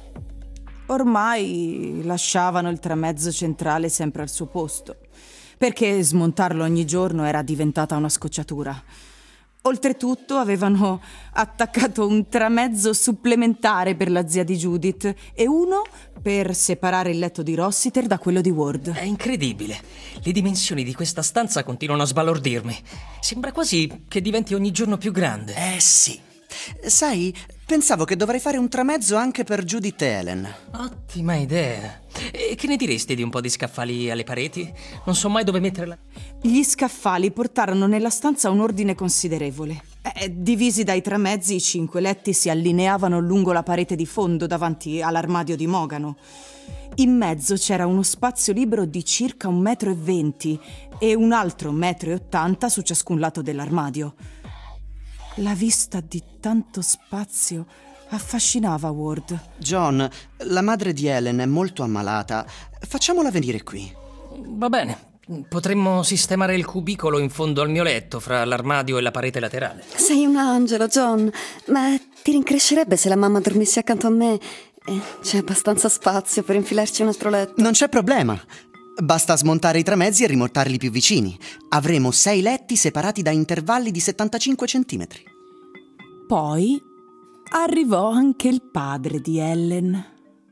Ormai lasciavano il tramezzo centrale sempre al suo posto, perché smontarlo ogni giorno era diventata una scocciatura. Oltretutto avevano attaccato un tramezzo supplementare per la zia di Judith e uno per separare il letto di Rossiter da quello di Ward. È incredibile. Le dimensioni di questa stanza continuano a sbalordirmi. Sembra quasi che diventi ogni giorno più grande. Sì. Sai, pensavo che dovrei fare un tramezzo anche per Judith e Helen. Ottima idea. E che ne diresti di un po' di scaffali alle pareti? Non so mai dove metterla. Gli scaffali portarono nella stanza un ordine considerevole. Divisi dai tramezzi, i 5 letti si allineavano lungo la parete di fondo davanti all'armadio di Mogano. In mezzo c'era uno spazio libero di circa 1,20 m e un altro 1,80 m su ciascun lato dell'armadio. La vista di tanto spazio affascinava Ward. John, la madre di Helen è molto ammalata. Facciamola venire qui. Va bene. Potremmo sistemare il cubicolo in fondo al mio letto, fra l'armadio e la parete laterale. Sei un angelo, John, ma ti rincrescerebbe se la mamma dormisse accanto a me? C'è abbastanza spazio per infilarci un altro letto. Non c'è problema. Basta smontare i tramezzi e rimontarli più vicini. Avremo 6 letti separati da intervalli di 75 centimetri. Poi arrivò anche il padre di Helen.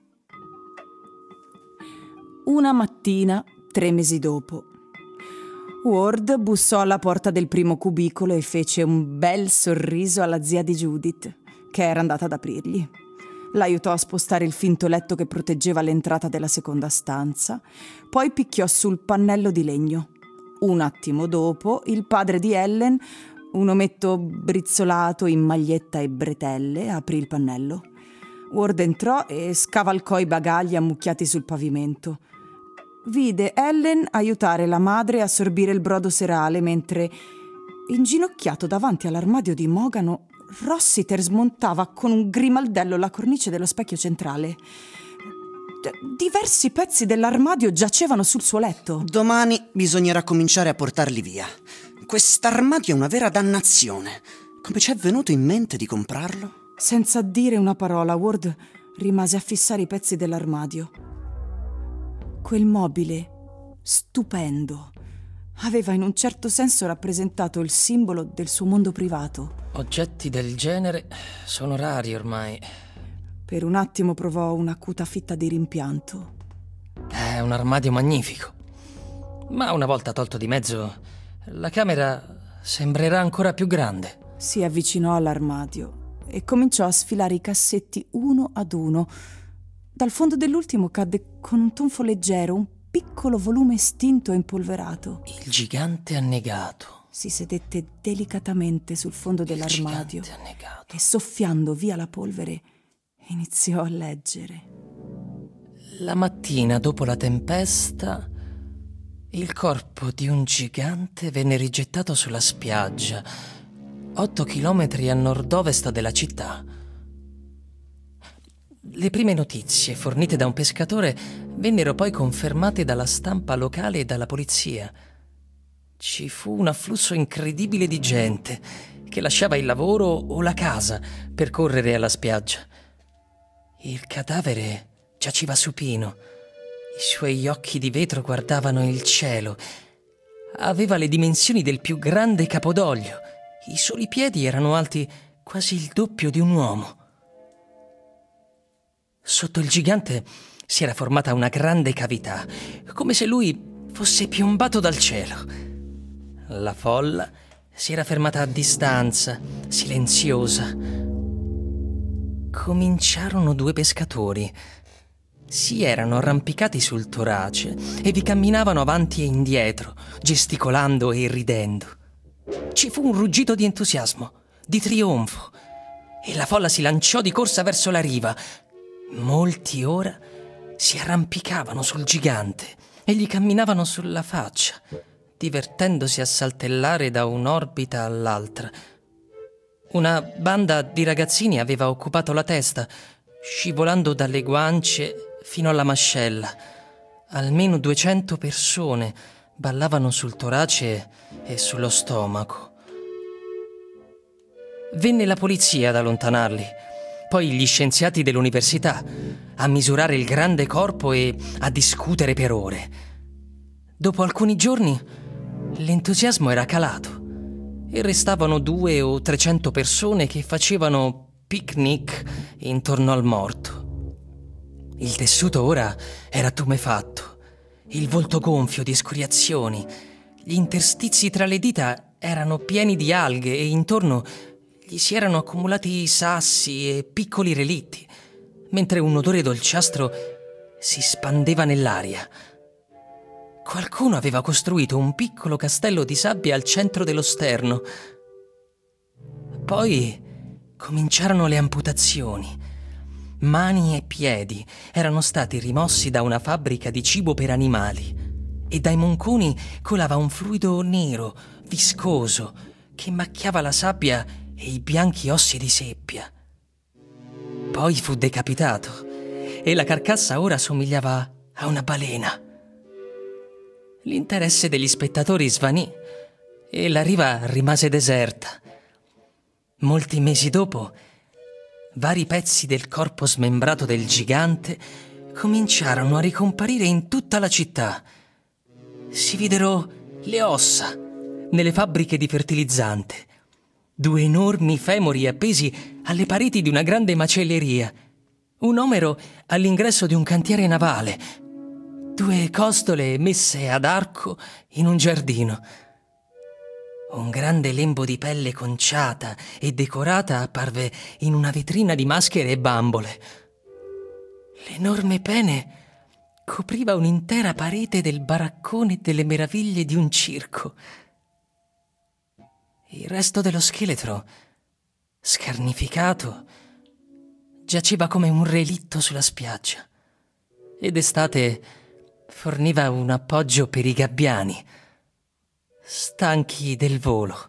Una mattina, 3 mesi dopo, Ward bussò alla porta del primo cubicolo e fece un bel sorriso alla zia di Judith, che era andata ad aprirgli. L'aiutò a spostare il finto letto che proteggeva l'entrata della seconda stanza, poi picchiò sul pannello di legno. Un attimo dopo, il padre di Helen, un ometto brizzolato in maglietta e bretelle, aprì il pannello. Ward entrò e scavalcò i bagagli ammucchiati sul pavimento. Vide Helen aiutare la madre a sorbire il brodo serale mentre, inginocchiato davanti all'armadio di Mogano, Rossiter smontava con un grimaldello la cornice dello specchio centrale. Diversi pezzi dell'armadio giacevano sul suo letto. Domani bisognerà cominciare a portarli via. Quest'armadio è una vera dannazione. Come ci è venuto in mente di comprarlo? Senza dire una parola, Ward rimase a fissare i pezzi dell'armadio. Quel mobile, stupendo, aveva in un certo senso rappresentato il simbolo del suo mondo privato. Oggetti del genere sono rari ormai. Per un attimo provò un'acuta fitta di rimpianto. È un armadio magnifico. Ma una volta tolto di mezzo, la camera sembrerà ancora più grande. Si avvicinò all'armadio e cominciò a sfilare i cassetti uno ad uno. Dal fondo dell'ultimo cadde con un tonfo leggero un piccolo volume estinto e impolverato. Il gigante annegato. Si sedette delicatamente sul fondo dell'armadio e soffiando via la polvere iniziò a leggere. La mattina dopo la tempesta, il corpo di un gigante venne rigettato sulla spiaggia, 8 chilometri a nord-ovest della città. Le prime notizie fornite da un pescatore vennero poi confermate dalla stampa locale e dalla polizia. Ci fu un afflusso incredibile di gente che lasciava il lavoro o la casa per correre alla spiaggia. Il cadavere giaceva supino. I suoi occhi di vetro guardavano il cielo. Aveva le dimensioni del più grande capodoglio. I soli piedi erano alti quasi il doppio di un uomo. Sotto il gigante si era formata una grande cavità, come se lui fosse piombato dal cielo. La folla si era fermata a distanza, silenziosa. Cominciarono 2 pescatori. Si erano arrampicati sul torace e vi camminavano avanti e indietro, gesticolando e ridendo. Ci fu un ruggito di entusiasmo, di trionfo, e la folla si lanciò di corsa verso la riva. Molti ora si arrampicavano sul gigante e gli camminavano sulla faccia, divertendosi a saltellare da un'orbita all'altra. Una banda di ragazzini aveva occupato la testa, scivolando dalle guance fino alla mascella. Almeno 200 persone ballavano sul torace e sullo stomaco. Venne la polizia ad allontanarli, poi gli scienziati dell'università, a misurare il grande corpo e a discutere per ore. Dopo alcuni giorni l'entusiasmo era calato e restavano 200 o 300 persone che facevano picnic intorno al morto. Il tessuto ora era tumefatto, il volto gonfio di escoriazioni, gli interstizi tra le dita erano pieni di alghe e intorno gli si erano accumulati sassi e piccoli relitti, mentre un odore dolciastro si spandeva nell'aria. Qualcuno aveva costruito un piccolo castello di sabbia al centro dello sterno. Poi cominciarono le amputazioni. Mani e piedi erano stati rimossi da una fabbrica di cibo per animali e dai monconi colava un fluido nero, viscoso, che macchiava la sabbia e i bianchi ossi di seppia. Poi fu decapitato e la carcassa ora somigliava a una balena. L'interesse degli spettatori svanì e la riva rimase deserta. Molti mesi dopo, vari pezzi del corpo smembrato del gigante cominciarono a ricomparire in tutta la città. Si videro le ossa nelle fabbriche di fertilizzante, 2 enormi femori appesi alle pareti di una grande macelleria, un omero all'ingresso di un cantiere navale, 2 costole messe ad arco in un giardino. Un grande lembo di pelle conciata e decorata apparve in una vetrina di maschere e bambole. L'enorme pene copriva un'intera parete del baraccone delle meraviglie di un circo. Il resto dello scheletro, scarnificato, giaceva come un relitto sulla spiaggia ed d'estate forniva un appoggio per i gabbiani, stanchi del volo.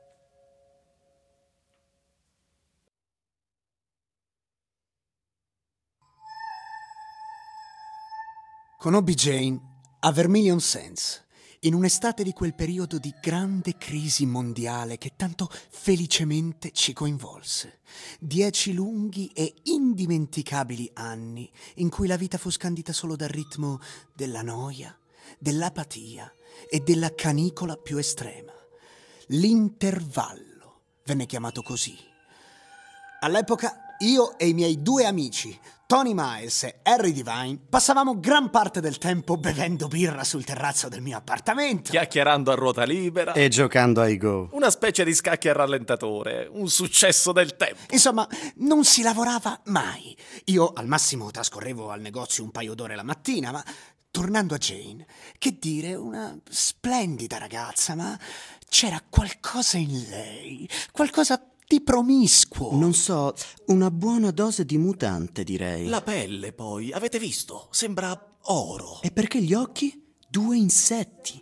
Conobbi Jane a Vermilion Sands, in un'estate di quel periodo di grande crisi mondiale che tanto felicemente ci coinvolse. 10 lunghi e indimenticabili anni in cui la vita fu scandita solo dal ritmo della noia, dell'apatia e della canicola più estrema. L'intervallo venne chiamato così. All'epoca io e i miei 2 amici, Tony Miles e Harry Devine, passavamo gran parte del tempo bevendo birra sul terrazzo del mio appartamento, Chiacchierando a ruota libera. E giocando ai Go. Una specie di scacchi a rallentatore, un successo del tempo. Insomma, non si lavorava mai. Io al massimo trascorrevo al negozio un paio d'ore la mattina, ma tornando a Jane, che dire, una splendida ragazza, ma c'era qualcosa in lei, qualcosa di promiscuo. Non so, una buona dose di mutante, direi. La pelle, poi, avete visto? Sembra oro. E perché gli occhi? 2 insetti.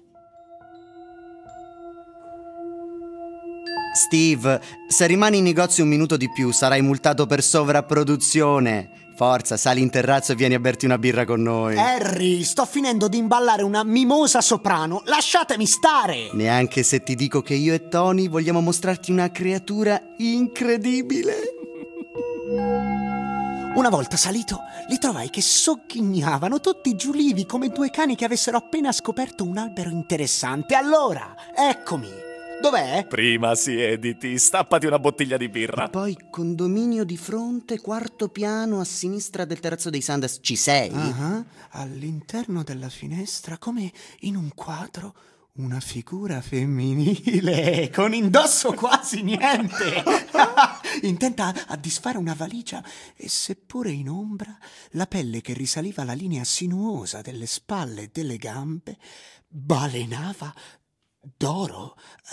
Steve, se rimani in negozio un minuto di più sarai multato per sovrapproduzione. Forza, sali in terrazzo e vieni a berti una birra con noi. Harry, sto finendo di imballare una mimosa soprano. Lasciatemi stare! Neanche se ti dico che io e Tony vogliamo mostrarti una creatura incredibile. Una volta salito, li trovai che sogghignavano tutti giulivi come 2 cani che avessero appena scoperto un albero interessante. Allora, eccomi, Dov'è? Prima siediti, stappati una bottiglia di birra. Poi condominio di fronte, quarto piano, a sinistra del terrazzo dei Sanders. Ci sei? All'interno della finestra, come in un quadro, una figura femminile con indosso quasi niente. Intenta a disfare una valigia e, seppure in ombra, la pelle che risaliva la linea sinuosa delle spalle e delle gambe balenava d'oro.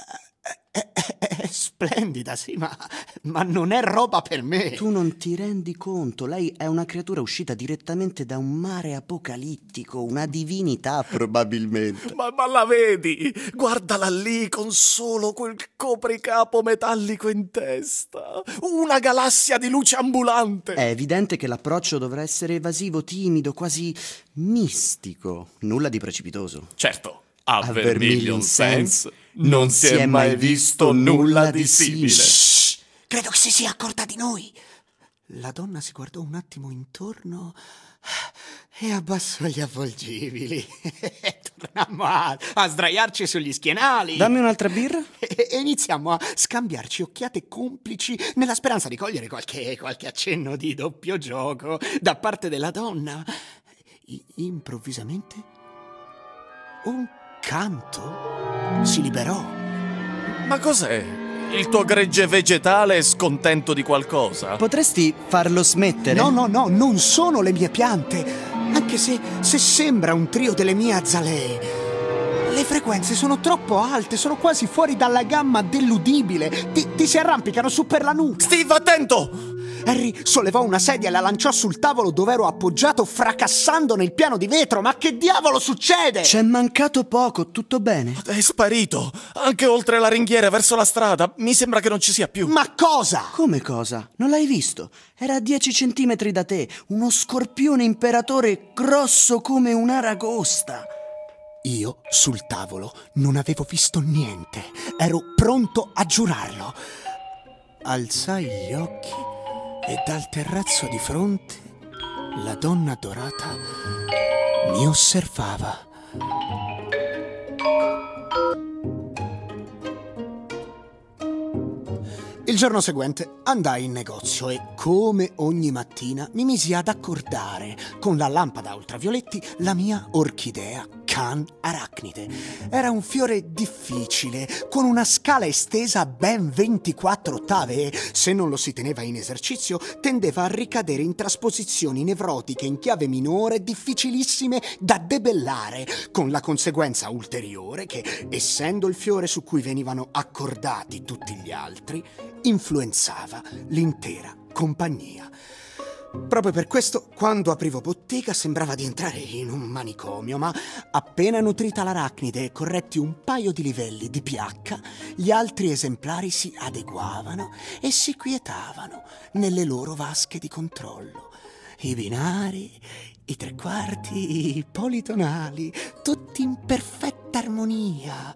È splendida, sì, ma non è roba per me. Tu non ti rendi conto, lei è una creatura uscita direttamente da un mare apocalittico, una divinità probabilmente. Ma la vedi? Guardala lì con solo quel copricapo metallico in testa. Una galassia di luce ambulante. È evidente che l'approccio dovrà essere evasivo, timido, quasi mistico. Nulla di precipitoso. Certo, a Vermilion Sands non si è mai visto nulla di simile. Shh, credo che si sia accorta di noi. La donna si guardò un attimo intorno e abbassò gli avvolgibili. Tornammo a sdraiarci sugli schienali. Dammi un'altra birra? E iniziamo a scambiarci occhiate complici nella speranza di cogliere qualche accenno di doppio gioco da parte della donna. Improvvisamente un canto si liberò. Ma cos'è? Il tuo gregge vegetale è scontento di qualcosa? Potresti farlo smettere? No, non sono le mie piante, anche se sembra un trio delle mie azalee. Le frequenze sono troppo alte, sono quasi fuori dalla gamma dell'udibile. Ti si arrampicano su per la nuca. Steve, attento! Harry sollevò una sedia e la lanciò sul tavolo dove ero appoggiato, fracassando nel piano di vetro. Ma che diavolo succede? C'è mancato poco, tutto bene? È sparito, anche oltre la ringhiera verso la strada. Mi sembra che non ci sia più. Ma cosa? Come cosa? Non l'hai visto? Era a 10 centimetri da te, uno scorpione imperatore grosso come un'aragosta. Io sul tavolo non avevo visto niente. Ero pronto a giurarlo. Alzai gli occhi e dal terrazzo di fronte la donna dorata mi osservava. Il giorno seguente andai in negozio e, come ogni mattina, mi misi ad accordare con la lampada a ultravioletti la mia orchidea Can Arachnide. Era un fiore difficile, con una scala estesa a ben 24 ottave e, se non lo si teneva in esercizio, tendeva a ricadere in trasposizioni nevrotiche in chiave minore difficilissime da debellare, con la conseguenza ulteriore che, essendo il fiore su cui venivano accordati tutti gli altri, influenzava l'intera compagnia. Proprio per questo, quando aprivo bottega sembrava di entrare in un manicomio, ma appena nutrita l'arachnide e corretti un paio di livelli di pH, gli altri esemplari si adeguavano e si quietavano nelle loro vasche di controllo. I binari, i tre quarti, i politonali, tutti in perfetta armonia.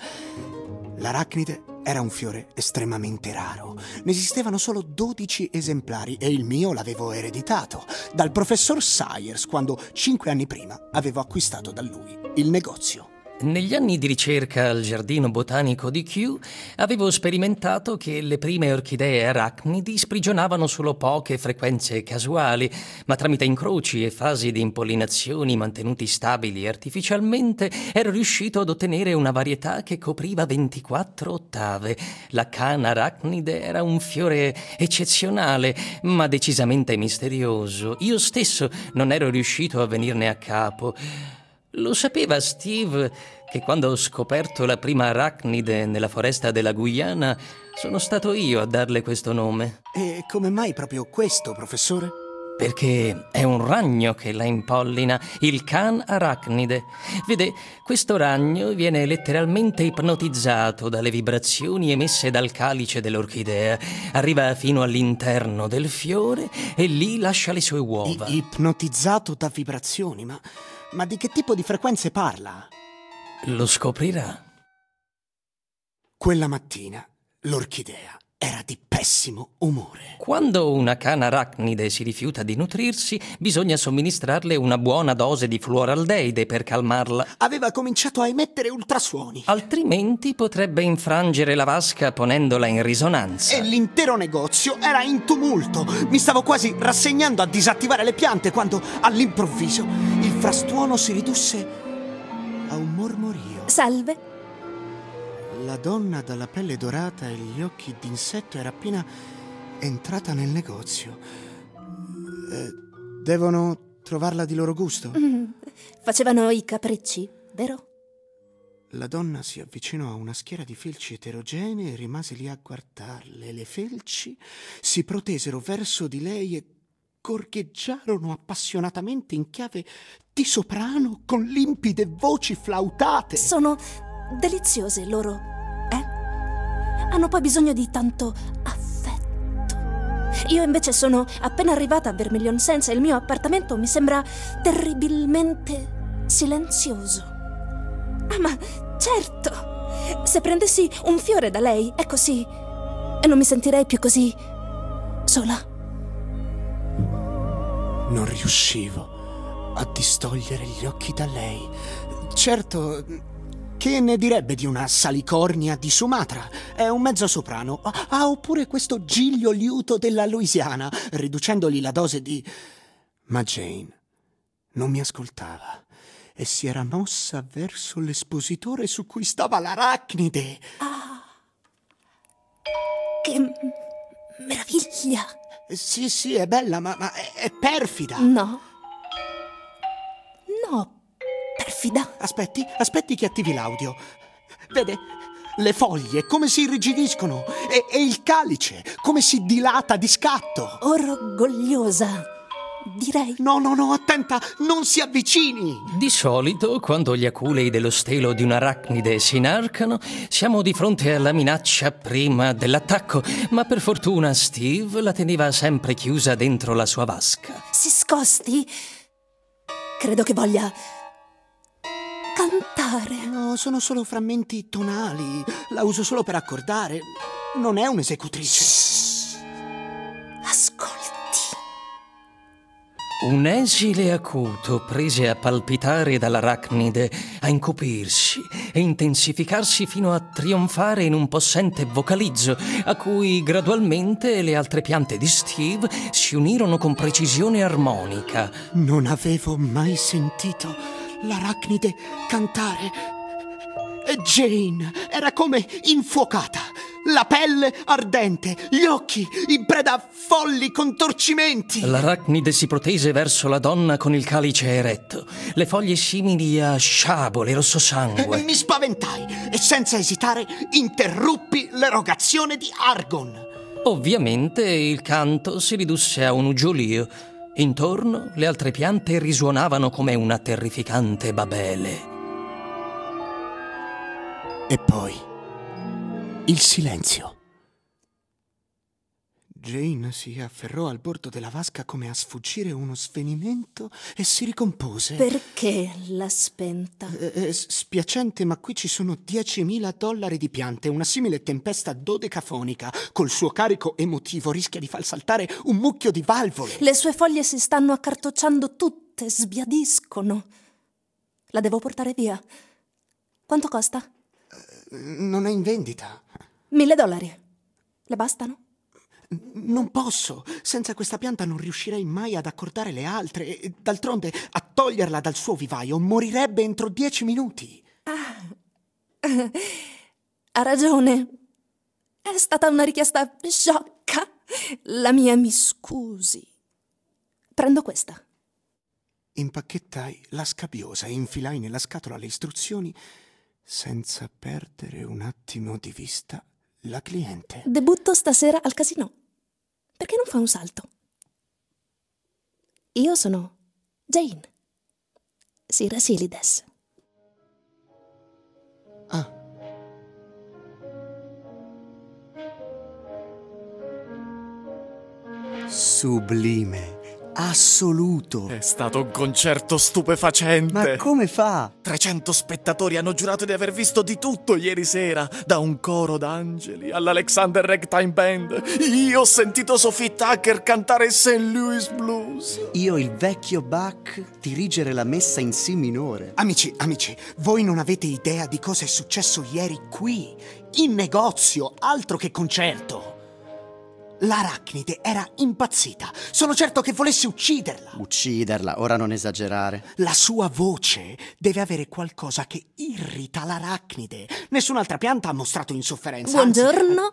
L'arachnide era un fiore estremamente raro. Ne esistevano solo 12 esemplari e il mio l'avevo ereditato dal professor Sayers quando 5 anni prima avevo acquistato da lui il negozio. Negli anni di ricerca al giardino botanico di Kew avevo sperimentato che le prime orchidee arachnidi sprigionavano solo poche frequenze casuali, ma tramite incroci e fasi di impollinazioni mantenuti stabili artificialmente ero riuscito ad ottenere una varietà che copriva 24 ottave. La Can Arachnide era un fiore eccezionale, ma decisamente misterioso. Io stesso non ero riuscito a venirne a capo. Lo sapeva Steve che quando ho scoperto la prima arachnide nella foresta della Guyana sono stato io a darle questo nome. E come mai proprio questo, professore? Perché è un ragno che la impollina, il Can Arachnide. Vede, questo ragno viene letteralmente ipnotizzato dalle vibrazioni emesse dal calice dell'orchidea, arriva fino all'interno del fiore e lì lascia le sue uova. Ipnotizzato da vibrazioni? Ma di che tipo di frequenze parla? Lo scoprirà. Quella mattina l'orchidea era di pessimo umore. Quando una cane arachnide si rifiuta di nutrirsi, bisogna somministrarle una buona dose di fluoraldeide per calmarla. Aveva cominciato a emettere ultrasuoni. Altrimenti potrebbe infrangere la vasca ponendola in risonanza. E l'intero negozio era in tumulto. Mi stavo quasi rassegnando a disattivare le piante quando, all'improvviso, il frastuono si ridusse a un mormorio. Salve. La donna dalla pelle dorata e gli occhi d'insetto era appena entrata nel negozio. Devono trovarla di loro gusto? Facevano i capricci, vero? La donna si avvicinò a una schiera di felci eterogenee e rimase lì a guardarle. Le felci si protesero verso di lei e gorgheggiarono appassionatamente in chiave di soprano con limpide voci flautate. Sono deliziose loro, eh? Hanno poi bisogno di tanto affetto. Io invece sono appena arrivata a Vermilion Sands e il mio appartamento mi sembra terribilmente silenzioso. Ah, ma certo! Se prendessi un fiore da lei, ecco sì, e non mi sentirei più così sola. Non riuscivo a distogliere gli occhi da lei. Certo, che ne direbbe di una salicornia di Sumatra? È un mezzo soprano. Oppure questo giglio liuto della Louisiana, riducendogli la dose di... Ma Jane non mi ascoltava e si era mossa verso l'espositore su cui stava l'arachnide. Ah, che meraviglia! Sì, è bella, ma è perfida. No, perfida. Aspetti che attivi l'audio. Vede, le foglie come si irrigidiscono e il calice come si dilata di scatto. Orgogliosa, direi. No, attenta, non si avvicini. Di solito, quando gli aculei dello stelo di un arachnide si inarcano, siamo di fronte alla minaccia prima dell'attacco, ma per fortuna Steve la teneva sempre chiusa dentro la sua vasca. Si scosti? Credo che voglia cantare. No, sono solo frammenti tonali. La uso solo per accordare. Non è un'esecutrice. Ascolti. Un esile acuto prese a palpitare dall'arachnide, a incupirsi e intensificarsi fino a trionfare in un possente vocalizzo, a cui gradualmente le altre piante di Steve si unirono con precisione armonica. Non avevo mai sentito l'arachnide cantare. E Jane era come infuocata. La pelle ardente, gli occhi in preda a folli contorcimenti. L'arachnide si protese verso la donna con il calice eretto, le foglie simili a sciabole rossosangue. Mi spaventai e senza esitare interruppi l'erogazione di Argon. Ovviamente il canto si ridusse a un uggiolio. Intorno le altre piante risuonavano come una terrificante babele. E poi il silenzio. Jane si afferrò al bordo della vasca come a sfuggire uno svenimento e si ricompose. Perché l'ha spenta? Spiacente, ma qui ci sono $10.000 di piante. Una simile tempesta dodecafonica col suo carico emotivo rischia di far saltare un mucchio di valvole. Le sue foglie si stanno accartocciando tutte, sbiadiscono. La devo portare via. Quanto costa? Non è in vendita. $1.000. Le bastano? Non posso. Senza questa pianta non riuscirei mai ad accordare le altre. E d'altronde, a toglierla dal suo vivaio morirebbe entro 10 minuti. Ha ragione. È stata una richiesta sciocca. La mia mi scusi. Prendo questa. Impacchettai la scabbiosa e infilai nella scatola le istruzioni senza perdere un attimo di vista la cliente. Debutto stasera al casino. Perché non fa un salto? Io sono Jane Sirasilides. Sublime, assoluto. È stato un concerto stupefacente. Ma come fa? 300 spettatori hanno giurato di aver visto di tutto ieri sera, da un coro d'angeli all'Alexander Ragtime Band. Io ho sentito Sophie Tucker cantare St. Louis Blues. Io il vecchio Bach dirigere la messa in Si minore. Amici, voi non avete idea di cosa è successo ieri qui, in negozio, altro che concerto. L'Arachnide era impazzita. Sono certo che volesse ucciderla. Ucciderla, ora non esagerare. La sua voce deve avere qualcosa che irrita l'Arachnide. Nessun'altra pianta ha mostrato insofferenza. Buongiorno.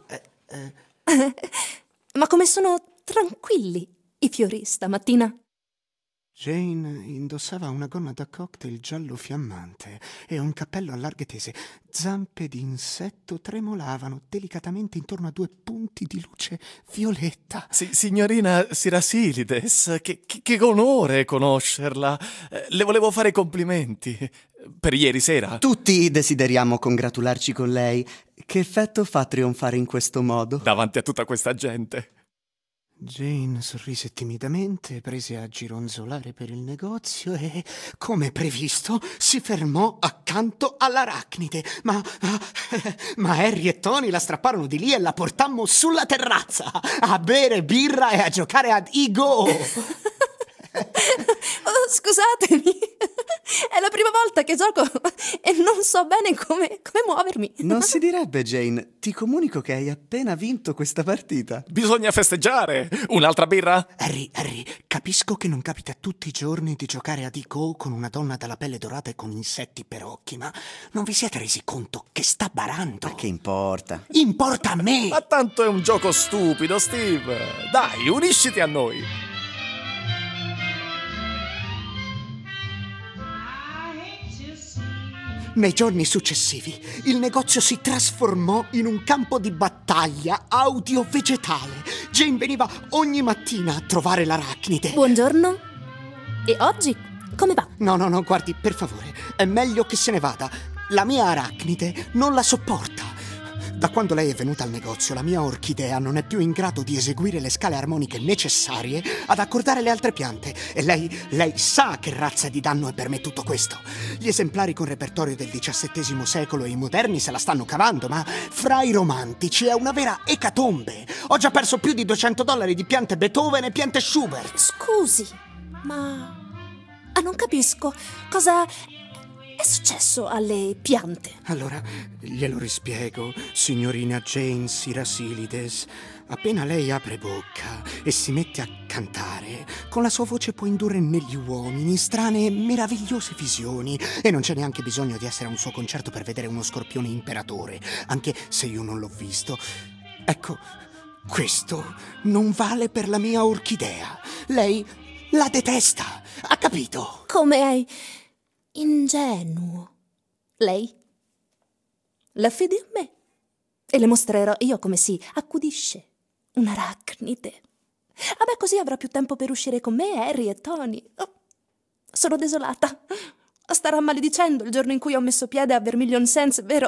Ma come sono tranquilli i fiori stamattina? Jane indossava una gonna da cocktail giallo fiammante e un cappello a larghe tese. Zampe di insetto tremolavano delicatamente intorno a 2 punti di luce violetta. Signorina Sirasilides, che onore conoscerla. Le volevo fare i complimenti per ieri sera. Tutti desideriamo congratularci con lei. Che effetto fa trionfare in questo modo? Davanti a tutta questa gente. Jane sorrise timidamente, prese a gironzolare per il negozio e, come previsto, si fermò accanto all'Arachnide. Ma Harry e Tony la strapparono di lì e la portammo sulla terrazza a bere birra e a giocare ad Igo. Oh, scusatemi, è la prima volta che gioco e non so bene come muovermi. Non si direbbe, Jane. Ti comunico che hai appena vinto questa partita. Bisogna festeggiare. Un'altra birra? Harry, capisco che non capita tutti i giorni di giocare a Go con una donna dalla pelle dorata e con insetti per occhi, ma non vi siete resi conto che sta barando? Ma che importa? Importa a me! Ma tanto è un gioco stupido, Steve. Dai, unisciti a noi. Nei giorni successivi, il negozio si trasformò in un campo di battaglia audio-vegetale. Jane veniva ogni mattina a trovare l'Arachnide. Buongiorno. E oggi come va? No, guardi, per favore, è meglio che se ne vada. La mia Arachnide non la sopporta. Da quando lei è venuta al negozio, la mia orchidea non è più in grado di eseguire le scale armoniche necessarie ad accordare le altre piante. E lei sa che razza di danno è per me tutto questo. Gli esemplari con repertorio del XVII secolo e i moderni se la stanno cavando, ma fra i romantici è una vera ecatombe. Ho già perso più di $200 di piante Beethoven e piante Schubert. Scusi, ma non capisco cosa è successo alle piante. Allora, glielo rispiego, signorina Jane Sirasilides. Appena lei apre bocca e si mette a cantare, con la sua voce può indurre negli uomini strane e meravigliose visioni. E non c'è neanche bisogno di essere a un suo concerto per vedere uno scorpione imperatore, anche se io non l'ho visto. Ecco, questo non vale per la mia orchidea. Lei la detesta, ha capito? Come è ingenuo. Lei la fidi a me e le mostrerò io come si accudisce un'arachnide. Vabbè, così avrà più tempo per uscire con me, Harry e Tony. Oh, sono desolata. Starà maledicendo il giorno in cui ho messo piede a Vermilion Sands, vero?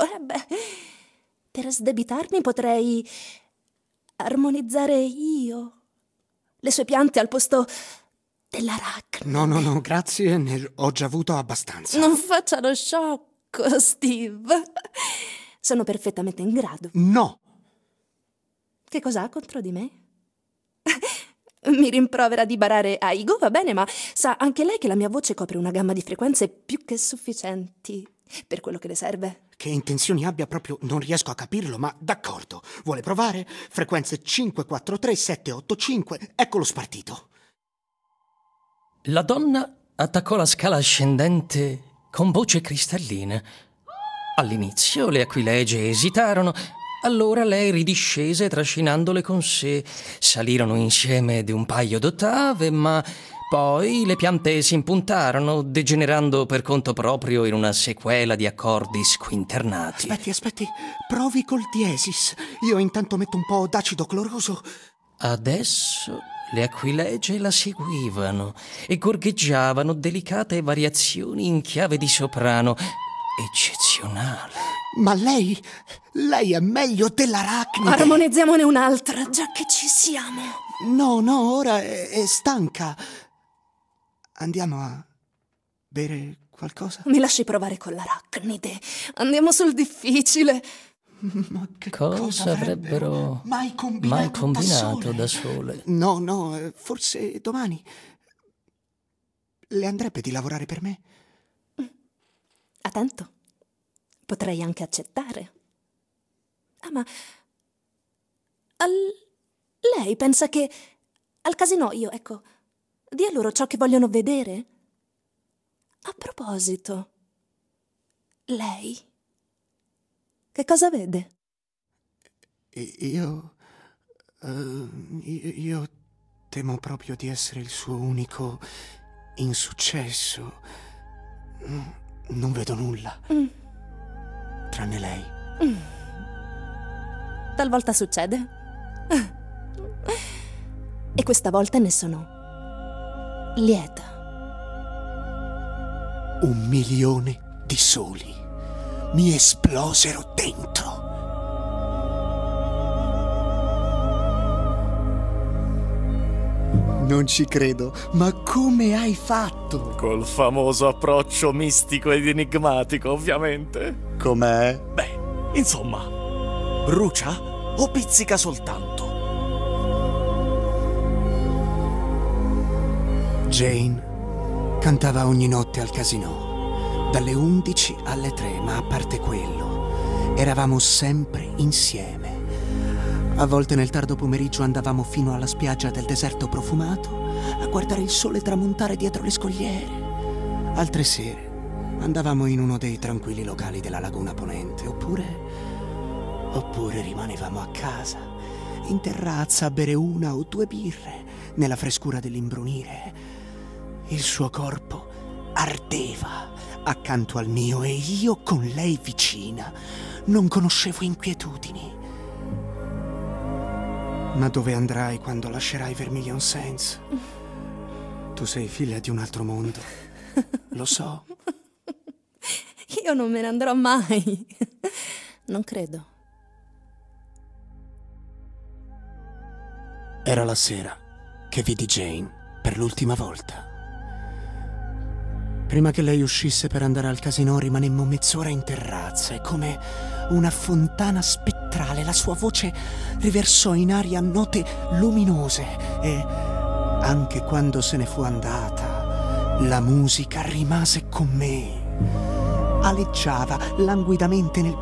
Per sdebitarmi potrei armonizzare io le sue piante al posto dell'arachnide. No, grazie, ne ho già avuto abbastanza. Non faccia lo sciocco, Steve. Sono perfettamente in grado. No! Che cosa ha contro di me? Mi rimprovera di barare a Igo, va bene, ma sa anche lei che la mia voce copre una gamma di frequenze più che sufficienti per quello che le serve. Che intenzioni abbia proprio non riesco a capirlo, ma d'accordo. Vuole provare? Frequenze 543 785, eccolo spartito. La donna attaccò la scala ascendente con voce cristallina. All'inizio le aquilegie esitarono, allora lei ridiscese trascinandole con sé. Salirono insieme di un paio d'ottave, ma poi le piante si impuntarono, degenerando per conto proprio in una sequela di accordi squinternati. Aspetti, provi col diesis. Io intanto metto un po' d'acido cloroso. Adesso le aquilegie la seguivano e gorgheggiavano delicate variazioni in chiave di soprano, eccezionale. Ma lei è meglio dell'arachnide. Armonizziamone un'altra, già che ci siamo. No, ora è stanca. Andiamo a bere qualcosa? Mi lasci provare con l'arachnide. Andiamo sul difficile. Ma che Cosa avrebbero mai mai combinato da da sole? No, forse domani. Le andrebbe di lavorare per me? Attento. Potrei anche accettare. Ah, ma... Lei pensa che... Al casino io, ecco... Dia loro ciò che vogliono vedere? A proposito... Lei... Che cosa vede? Io temo proprio di essere il suo unico insuccesso. Non vedo nulla. Tranne lei. Talvolta succede. E questa volta ne sono lieta. 1 milione di soli mi esplosero dentro. Non ci credo, ma come hai fatto? Col famoso approccio mistico ed enigmatico, ovviamente. Com'è? Beh, insomma, brucia o pizzica soltanto? Jane cantava ogni notte al casino, dalle 11 alle 3, ma a parte quello, eravamo sempre insieme. A volte nel tardo pomeriggio andavamo fino alla spiaggia del deserto profumato a guardare il sole tramontare dietro le scogliere. Altre sere andavamo in uno dei tranquilli locali della laguna ponente, oppure rimanevamo a casa, in terrazza a bere 1 o 2 birre, nella frescura dell'imbrunire. Il suo corpo ardeva accanto al mio e io con lei vicina non conoscevo inquietudini. Ma dove andrai quando lascerai Vermilion Sands? Tu sei figlia di un altro mondo. Lo so. Io non me ne andrò mai. Non credo. Era la sera che vidi Jane per l'ultima volta. Prima che lei uscisse per andare al casino rimanemmo mezz'ora in terrazza e come una fontana spettrale la sua voce riversò in aria note luminose e anche quando se ne fu andata la musica rimase con me. Aleggiava languidamente nel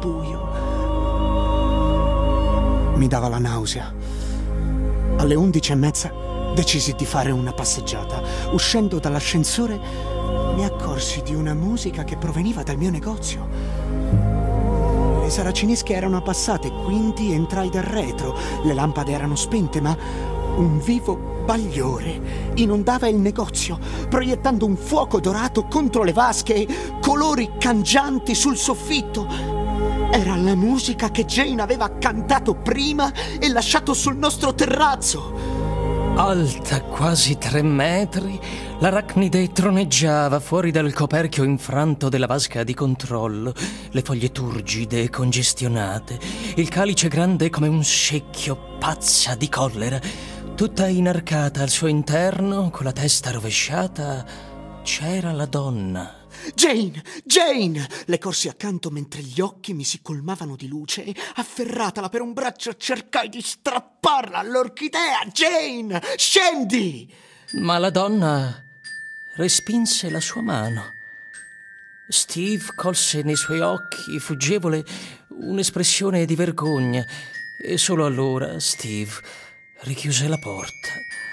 buio. Mi dava la nausea. Alle 11:30 decisi di fare una passeggiata. Uscendo dall'ascensore mi accorsi di una musica che proveniva dal mio negozio. Le saracinesche erano abbassate, quindi entrai dal retro. Le lampade erano spente, ma un vivo bagliore inondava il negozio, proiettando un fuoco dorato contro le vasche e colori cangianti sul soffitto. Era la musica che Jane aveva cantato prima e lasciato sul nostro terrazzo. Alta quasi 3 metri, l'arachnide troneggiava fuori dal coperchio infranto della vasca di controllo, le foglie turgide e congestionate, il calice grande come un secchio, pazza di collera. Tutta inarcata al suo interno, con la testa rovesciata, c'era la donna. Jane! Jane! Le corsi accanto mentre gli occhi mi si colmavano di luce e, afferratala per un braccio, cercai di strapparla all'orchidea. Jane! Scendi! Ma la donna respinse la sua mano. Steve colse nei suoi occhi, fuggevole, un'espressione di vergogna e solo allora Steve richiuse la porta.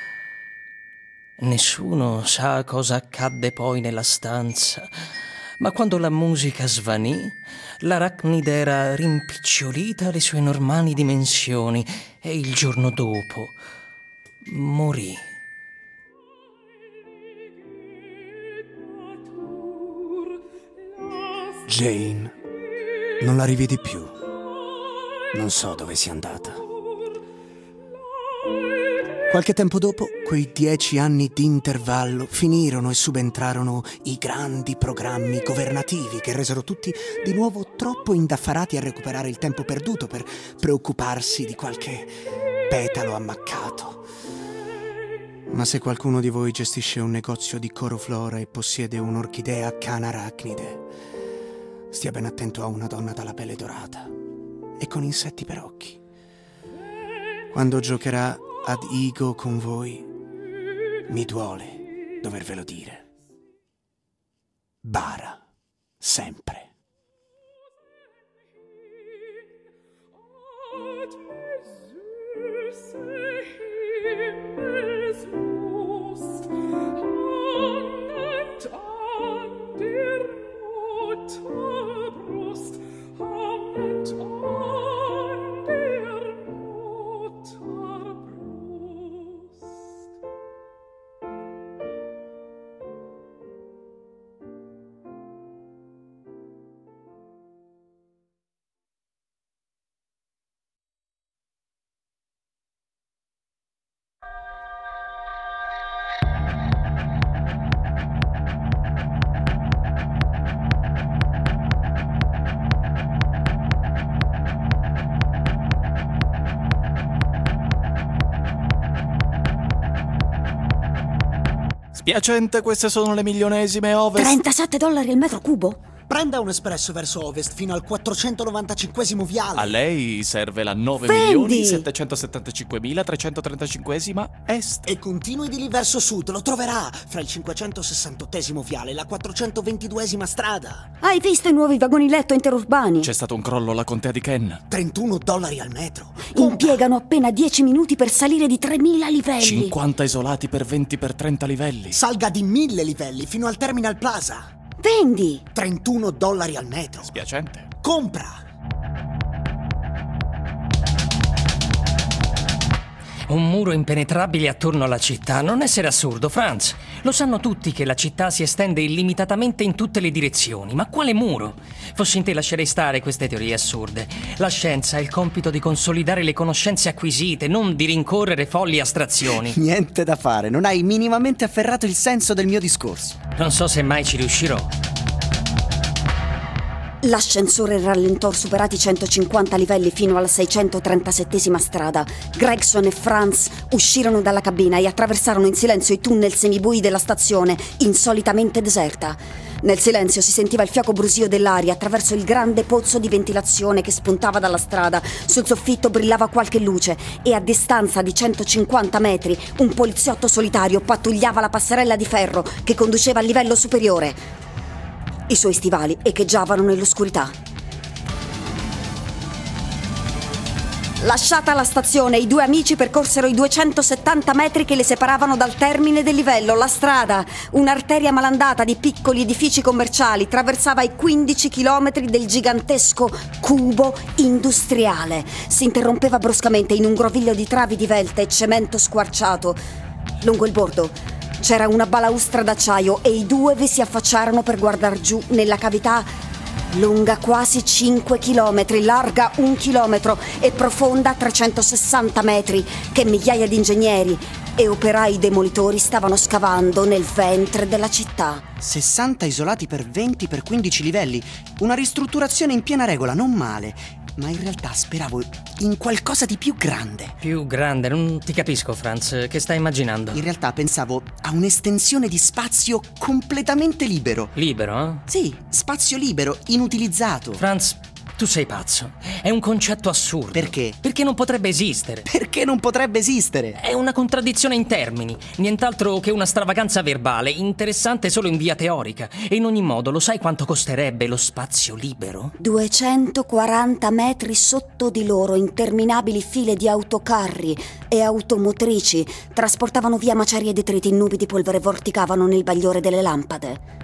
Nessuno sa cosa accadde poi nella stanza, ma quando la musica svanì, l'arachnide era rimpicciolita alle sue normali dimensioni e il giorno dopo morì. Jane non la rividi più. Non so dove sia andata. Qualche tempo dopo, quei 10 anni di intervallo finirono e subentrarono i grandi programmi governativi che resero tutti di nuovo troppo indaffarati a recuperare il tempo perduto per preoccuparsi di qualche petalo ammaccato. Ma se qualcuno di voi gestisce un negozio di coroflora e possiede un'orchidea canarachnide, stia ben attento a una donna dalla pelle dorata e con insetti per occhi. Quando giocherà ad Igo con voi, mi duole dovervelo dire. Bara, sempre. Spiacente, queste sono le milionesime ovest. $37 al metro cubo? Prenda un espresso verso ovest fino al 495esimo viale. A lei serve la Fendi! 9.775.335esima est. E continui di lì verso sud, lo troverà fra il 568esimo viale e la 422esima strada. Hai visto i nuovi vagoni letto interurbani? C'è stato un crollo alla contea di Ken. $31 al metro. Impiegano appena 10 minuti per salire di 3.000 livelli. 50 isolati per 20 per 30 livelli. Salga di 1.000 livelli fino al Terminal Plaza. Vendi! $31 al metro. Spiacente. Compra! Un muro impenetrabile attorno alla città. Non essere assurdo, Franz. Lo sanno tutti che la città si estende illimitatamente in tutte le direzioni. Ma quale muro? Fossi in te lascerei stare queste teorie assurde. La scienza ha il compito di consolidare le conoscenze acquisite, non di rincorrere folli astrazioni. Niente da fare, non hai minimamente afferrato il senso del mio discorso. Non so se mai ci riuscirò. L'ascensore rallentò superati 150 livelli fino alla 637esima strada. Gregson e Franz uscirono dalla cabina e attraversarono in silenzio i tunnel semibui della stazione, insolitamente deserta. Nel silenzio si sentiva il fiaco brusio dell'aria attraverso il grande pozzo di ventilazione che spuntava dalla strada. Sul soffitto brillava qualche luce e a distanza di 150 metri un poliziotto solitario pattugliava la passerella di ferro che conduceva al livello superiore. I suoi stivali echeggiavano nell'oscurità. Lasciata la stazione, i due amici percorsero i 270 metri che le separavano dal termine del livello. La strada, un'arteria malandata di piccoli edifici commerciali, traversava i 15 chilometri del gigantesco cubo industriale. Si interrompeva bruscamente in un groviglio di travi divelte e cemento squarciato. Lungo il bordo c'era una balaustra d'acciaio e i due vi si affacciarono per guardar giù nella cavità lunga quasi 5 chilometri, larga 1 chilometro e profonda 360 metri che migliaia di ingegneri e operai demolitori stavano scavando nel ventre della città. 60 isolati per 20 per 15 livelli. Una ristrutturazione in piena regola, non male. Ma in realtà speravo in qualcosa di più grande. Più grande? Non ti capisco, Franz. Che stai immaginando? In realtà pensavo a un'estensione di spazio completamente libero. Libero, eh? Sì, spazio libero, inutilizzato. Franz, tu sei pazzo. È un concetto assurdo. Perché? Perché non potrebbe esistere. Perché non potrebbe esistere? È una contraddizione in termini, nient'altro che una stravaganza verbale, interessante solo in via teorica. E in ogni modo, lo sai quanto costerebbe lo spazio libero? 240 metri sotto di loro, interminabili file di autocarri e automotrici trasportavano via macerie e detriti in nubi di polvere vorticavano nel bagliore delle lampade.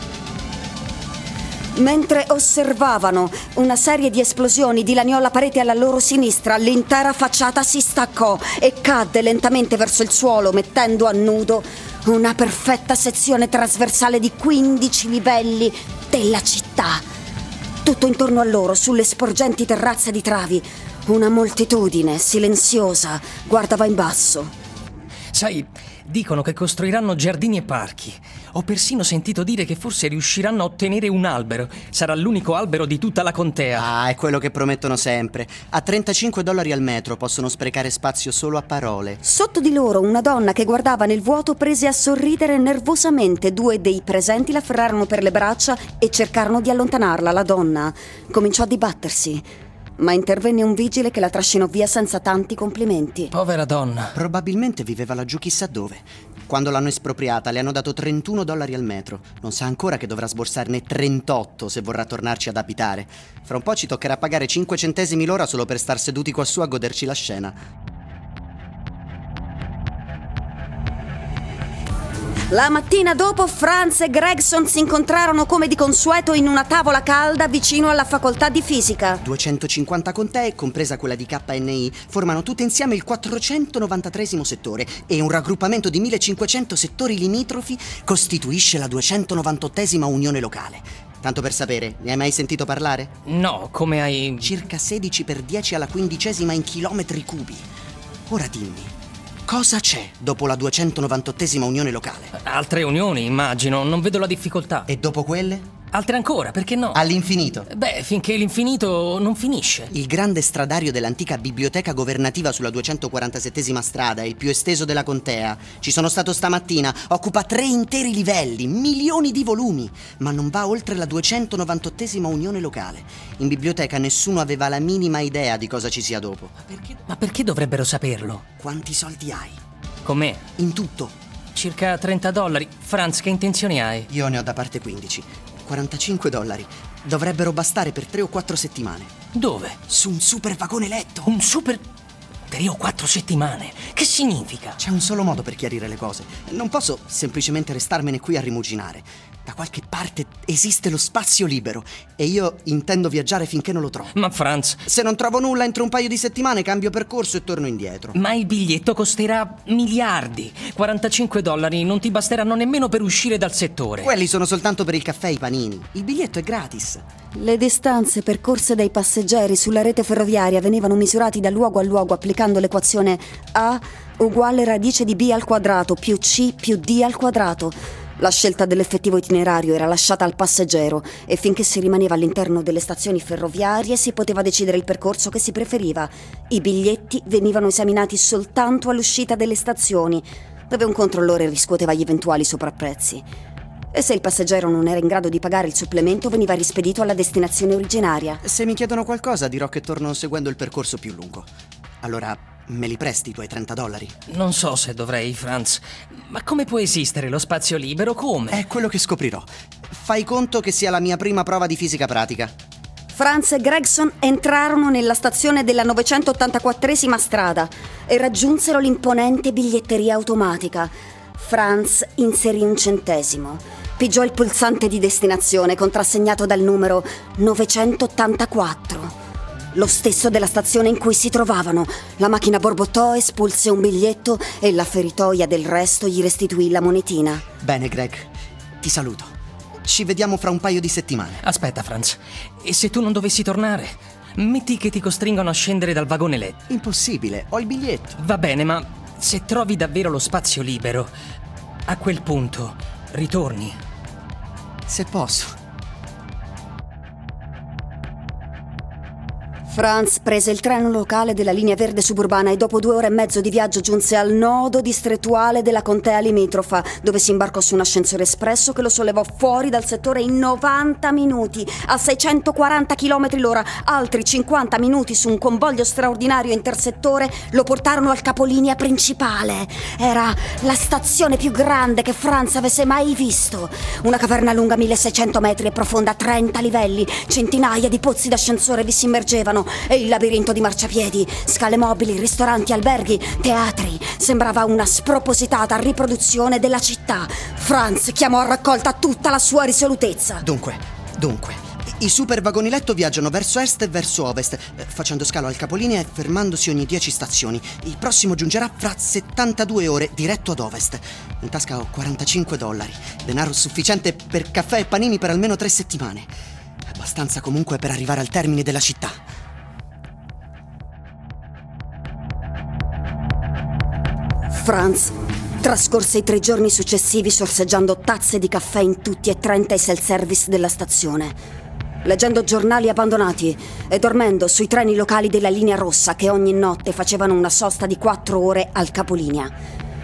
Mentre osservavano, una serie di esplosioni dilaniò la parete alla loro sinistra, l'intera facciata si staccò e cadde lentamente verso il suolo, mettendo a nudo una perfetta sezione trasversale di 15 livelli della città. Tutto intorno a loro, sulle sporgenti terrazze di travi, una moltitudine silenziosa guardava in basso. Sai, dicono che costruiranno giardini e parchi. Ho persino sentito dire che forse riusciranno a ottenere un albero. Sarà l'unico albero di tutta la contea. Ah, è quello che promettono sempre. A $35 al metro possono sprecare spazio solo a parole. Sotto di loro una donna che guardava nel vuoto prese a sorridere nervosamente. 2 dei presenti la afferrarono per le braccia e cercarono di allontanarla. La donna cominciò a dibattersi, ma intervenne un vigile che la trascinò via senza tanti complimenti. Povera donna. Probabilmente viveva laggiù chissà dove. Quando l'hanno espropriata le hanno dato $31 al metro. Non sa ancora che dovrà sborsarne 38 se vorrà tornarci ad abitare. Fra un po' ci toccherà pagare 5 centesimi l'ora solo per star seduti quassù a goderci la scena. La mattina dopo Franz e Gregson si incontrarono come di consueto in una tavola calda vicino alla facoltà di fisica. 250 contee, compresa quella di KNI, formano tutte insieme il 493esimo settore e un raggruppamento di 1500 settori limitrofi costituisce la 298esima unione locale. Tanto per sapere, ne hai mai sentito parlare? No, come hai... Circa 16 per 10 alla 15esima in chilometri cubi. Ora dimmi, cosa c'è dopo la 298esima unione locale? Altre unioni, immagino. Non vedo la difficoltà. E dopo quelle? Altre ancora, perché no? All'infinito. Beh, finché l'infinito non finisce. Il grande stradario dell'antica biblioteca governativa sulla 247esima strada è il più esteso della contea. Ci sono stato stamattina, occupa 3 interi livelli, milioni di volumi, ma non va oltre la 298esima unione locale. In biblioteca nessuno aveva la minima idea di cosa ci sia dopo. Ma perché dovrebbero saperlo? Quanti soldi hai? Com'è? In tutto. Circa $30. Franz, che intenzioni hai? Io ne ho da parte 15. $45. Dovrebbero bastare per 3 o 4 settimane. Dove? Su un super vagone letto. Un super... 3 o 4 settimane? Che significa? C'è un solo modo per chiarire le cose. Non posso semplicemente restarmene qui a rimuginare. Da qualche parte esiste lo spazio libero e io intendo viaggiare finché non lo trovo. Ma Franz... Se non trovo nulla entro un paio di settimane cambio percorso e torno indietro. Ma il biglietto costerà miliardi. $45 non ti basteranno nemmeno per uscire dal settore. Quelli sono soltanto per il caffè e i panini. Il biglietto è gratis. Le distanze percorse dai passeggeri sulla rete ferroviaria venivano misurati da luogo a luogo applicando l'equazione A uguale radice di B al quadrato più C più D al quadrato. La scelta dell'effettivo itinerario era lasciata al passeggero e finché si rimaneva all'interno delle stazioni ferroviarie si poteva decidere il percorso che si preferiva. I biglietti venivano esaminati soltanto all'uscita delle stazioni, dove un controllore riscuoteva gli eventuali sovrapprezzi. E se il passeggero non era in grado di pagare il supplemento veniva rispedito alla destinazione originaria. Se mi chiedono qualcosa dirò che torno seguendo il percorso più lungo. Allora, me li presti i tuoi $30? Non so se dovrei, Franz. Ma come può esistere lo spazio libero? Come? È quello che scoprirò. Fai conto che sia la mia prima prova di fisica pratica. Franz e Gregson entrarono nella stazione della 984esima strada e raggiunsero l'imponente biglietteria automatica. Franz inserì un centesimo. Pigiò il pulsante di destinazione contrassegnato dal numero 984. Lo stesso della stazione in cui si trovavano. La macchina borbottò, espulse un biglietto e la feritoia del resto gli restituì la monetina. Bene, Greg, ti saluto. Ci vediamo fra un paio di settimane. Aspetta, Franz. E se tu non dovessi tornare? Metti che ti costringono a scendere dal vagone letto. Impossibile, ho il biglietto. Va bene, ma se trovi davvero lo spazio libero, a quel punto ritorni. Se posso. Franz prese il treno locale della linea verde suburbana e dopo 2 ore e mezzo di viaggio giunse al nodo distrettuale della contea limitrofa, dove si imbarcò su un ascensore espresso che lo sollevò fuori dal settore in 90 minuti, a 640 km l'ora. Altri 50 minuti su un convoglio straordinario intersettore lo portarono al capolinea principale. Era la stazione più grande che Franz avesse mai visto. Una caverna lunga 1600 metri e profonda 30 livelli. Centinaia di pozzi d'ascensore vi si immergevano e il labirinto di marciapiedi, scale mobili, ristoranti, alberghi, teatri. Sembrava una spropositata riproduzione della città. Franz chiamò a raccolta tutta la sua risolutezza. Dunque, i super vagoni letto viaggiano verso est e verso ovest, facendo scalo al capolinea e fermandosi ogni 10 stazioni. Il prossimo giungerà fra 72 ore diretto ad ovest. In tasca ho $45, denaro sufficiente per caffè e panini per almeno 3 settimane. Abbastanza comunque per arrivare al termine della città. Franz Trascorse i 3 giorni successivi sorseggiando tazze di caffè in tutti e 30 i self-service della stazione, leggendo giornali abbandonati e dormendo sui treni locali della linea rossa che ogni notte facevano una sosta di 4 ore al capolinea.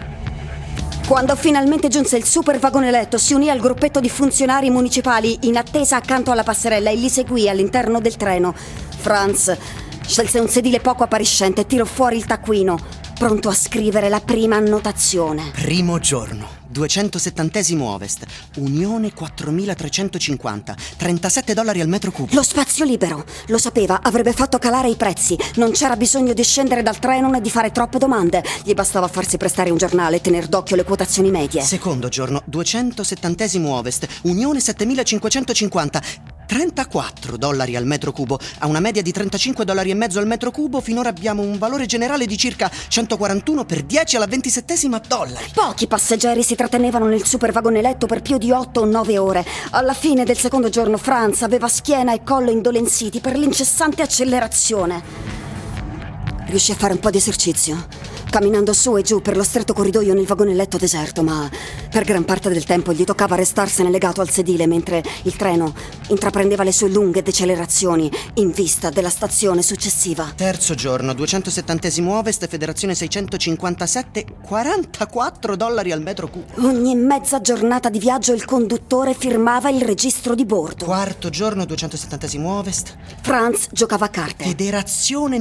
Quando finalmente giunse il super vagone letto, si unì al gruppetto di funzionari municipali in attesa accanto alla passerella e li seguì all'interno del treno. Franz scelse un sedile poco appariscente e tirò fuori il taccuino, pronto a scrivere la prima annotazione. Primo giorno, 270° ovest, Unione 4350, $37 al metro cubo. Lo spazio libero, lo sapeva, avrebbe fatto calare i prezzi. Non c'era bisogno di scendere dal treno né di fare troppe domande. Gli bastava farsi prestare un giornale e tener d'occhio le quotazioni medie. Secondo giorno, 270° ovest, Unione 7550, $34 al metro cubo. A una media di $35,50 al metro cubo, finora abbiamo un valore generale di circa 141 per 10 alla 27ª dollari. Pochi passeggeri si trattenevano nel super vagone letto per più di 8 o 9 ore. Alla fine del secondo giorno Franz aveva schiena e collo indolenziti per l'incessante accelerazione. Riuscì a fare un po' di esercizio, camminando su e giù per lo stretto corridoio nel vagone letto deserto, ma per gran parte del tempo gli toccava restarsene legato al sedile mentre il treno intraprendeva le sue lunghe decelerazioni in vista della stazione successiva. Terzo giorno, 270° ovest, Federazione 657, $44 al metro cubo. Ogni mezza giornata di viaggio il conduttore firmava il registro di bordo. Quarto giorno, 270° ovest, Franz giocava a carte. Federazione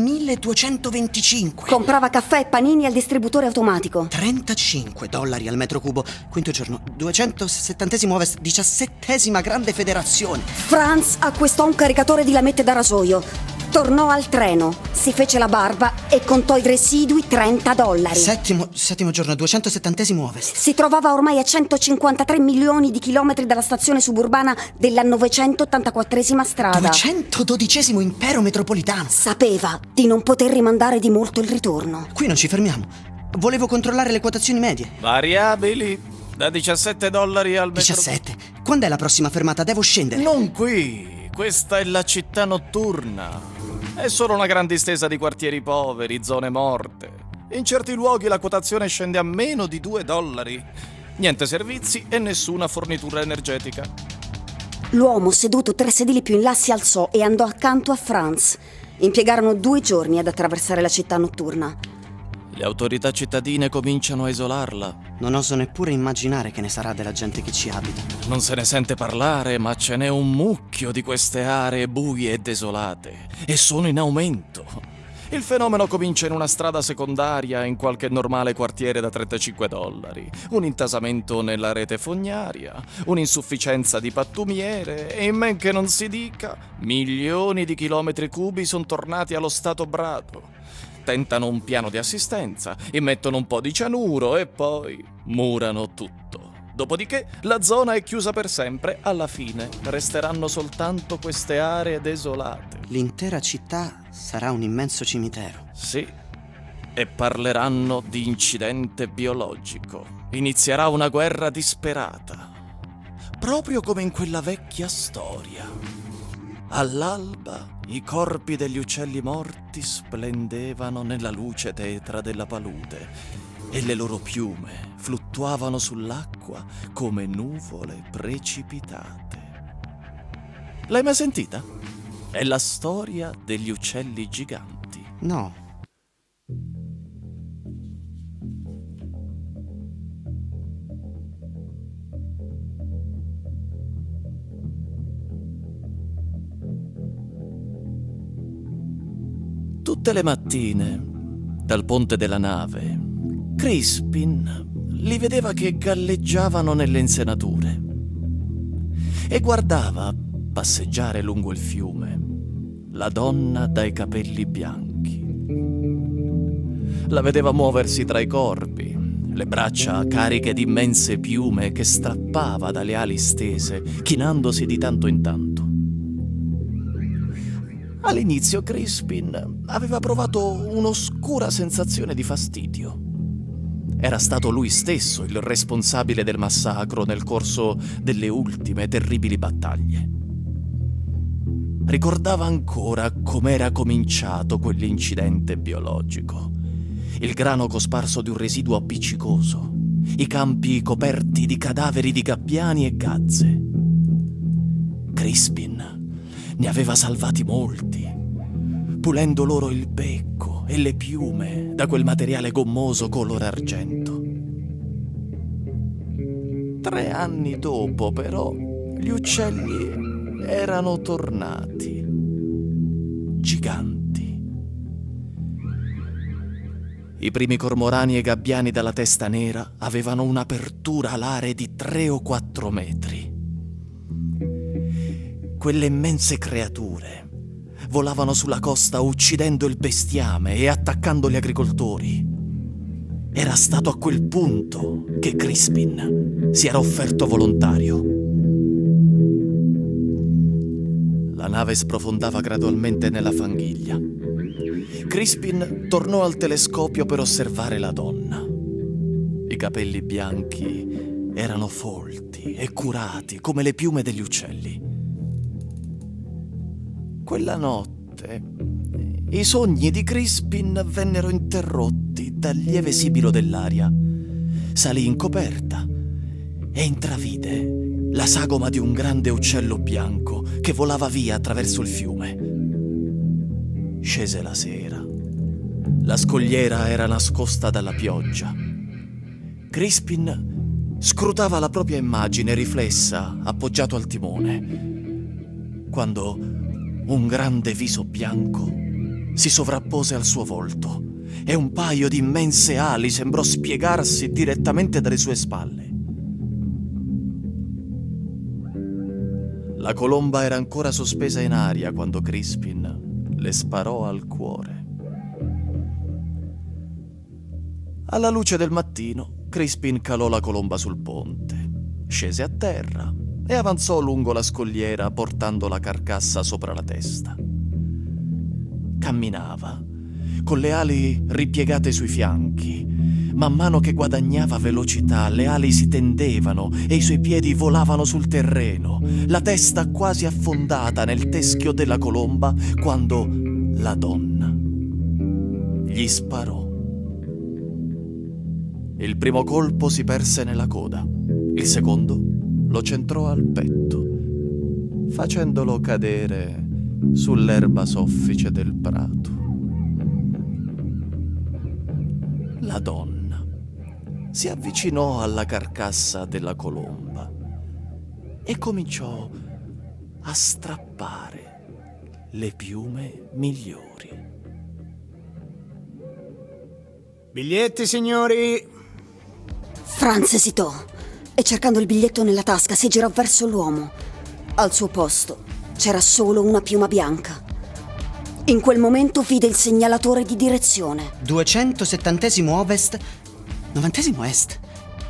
1225. Comprava caffè e panini al distributore automatico. $35 al metro cubo. Quinto giorno, 270° ovest, 17ª grande federazione. Franz acquistò un caricatore di lamette da rasoio. Tornò al treno, si fece la barba e contò i residui $30. Settimo giorno, 270° ovest. Si trovava ormai a 153 milioni di chilometri dalla stazione suburbana della 984esima strada. 212° impero metropolitano. Sapeva di non poter rimandare di molto il ritorno. Qui non ci fermiamo. Volevo controllare le quotazioni medie. Variabili da $17 al metro. 17. Quando è la prossima fermata? Devo scendere. Non qui. Questa è la città notturna. È solo una gran distesa di quartieri poveri, zone morte. In certi luoghi la quotazione scende a meno di $2. Niente servizi e nessuna fornitura energetica. L'uomo seduto 3 sedili più in là si alzò e andò accanto a Franz. Impiegarono 2 giorni ad attraversare la città notturna. Le autorità cittadine cominciano a isolarla. Non oso neppure immaginare che ne sarà della gente che ci abita. Non se ne sente parlare, ma ce n'è un mucchio di queste aree buie e desolate. E sono in aumento. Il fenomeno comincia in una strada secondaria, in qualche normale quartiere da $35. Un intasamento nella rete fognaria, un'insufficienza di pattumiere e in men che non si dica, milioni di chilometri cubi sono tornati allo stato brado. Tentano un piano di assistenza, immettono un po' di cianuro e poi murano tutto. Dopodiché la zona è chiusa per sempre, alla fine resteranno soltanto queste aree desolate. L'intera città sarà un immenso cimitero. Sì, e parleranno di incidente biologico. Inizierà una guerra disperata, proprio come in quella vecchia storia. All'alba i corpi degli uccelli morti splendevano nella luce tetra della palude e le loro piume fluttuavano sull'acqua come nuvole precipitate. L'hai mai sentita? È la storia degli uccelli giganti. No. Tutte le mattine, dal ponte della nave, Crispin li vedeva che galleggiavano nelle insenature e guardava passeggiare lungo il fiume la donna dai capelli bianchi. La vedeva muoversi tra i corpi, le braccia cariche di immense piume che strappava dalle ali stese, chinandosi di tanto in tanto. All'inizio Crispin aveva provato un'oscura sensazione di fastidio. Era stato lui stesso il responsabile del massacro nel corso delle ultime terribili battaglie. Ricordava ancora com'era cominciato quell'incidente biologico. Il grano cosparso di un residuo appiccicoso, i campi coperti di cadaveri di gabbiani e gazze. Crispin ne aveva salvati molti, pulendo loro il becco e le piume da quel materiale gommoso color argento. 3 anni dopo, però, gli uccelli erano tornati, giganti. I primi cormorani e gabbiani dalla testa nera avevano un'apertura alare di 3 o 4 metri. Quelle immense creature volavano sulla costa uccidendo il bestiame e attaccando gli agricoltori. Era stato a quel punto che Crispin si era offerto volontario. La nave sprofondava gradualmente nella fanghiglia. Crispin tornò al telescopio per osservare la donna. I capelli bianchi erano folti e curati come le piume degli uccelli. Quella notte i sogni di Crispin vennero interrotti dal lieve sibilo dell'aria. Salì in coperta e intravide la sagoma di un grande uccello bianco che volava via attraverso il fiume. Scese la sera. La scogliera era nascosta dalla pioggia. Crispin scrutava la propria immagine riflessa, appoggiato al timone, quando un grande viso bianco si sovrappose al suo volto e un paio di immense ali sembrò spiegarsi direttamente dalle sue spalle. La colomba era ancora sospesa in aria quando Crispin le sparò al cuore. Alla luce del mattino, Crispin calò la colomba sul ponte, scese a terra e avanzò lungo la scogliera portando la carcassa sopra la testa. Camminava, con le ali ripiegate sui fianchi. Man mano che guadagnava velocità, le ali si tendevano e i suoi piedi volavano sul terreno, la testa quasi affondata nel teschio della colomba, quando la donna gli sparò. Il primo colpo si perse nella coda, il secondo lo centrò al petto, facendolo cadere sull'erba soffice del prato. La donna si avvicinò alla carcassa della colomba e cominciò a strappare le piume migliori. Biglietti, signori! Franz esitò e, cercando il biglietto nella tasca, si girò verso l'uomo. Al suo posto c'era solo una piuma bianca. In quel momento vide il segnalatore di direzione. 270° ovest, 90° est,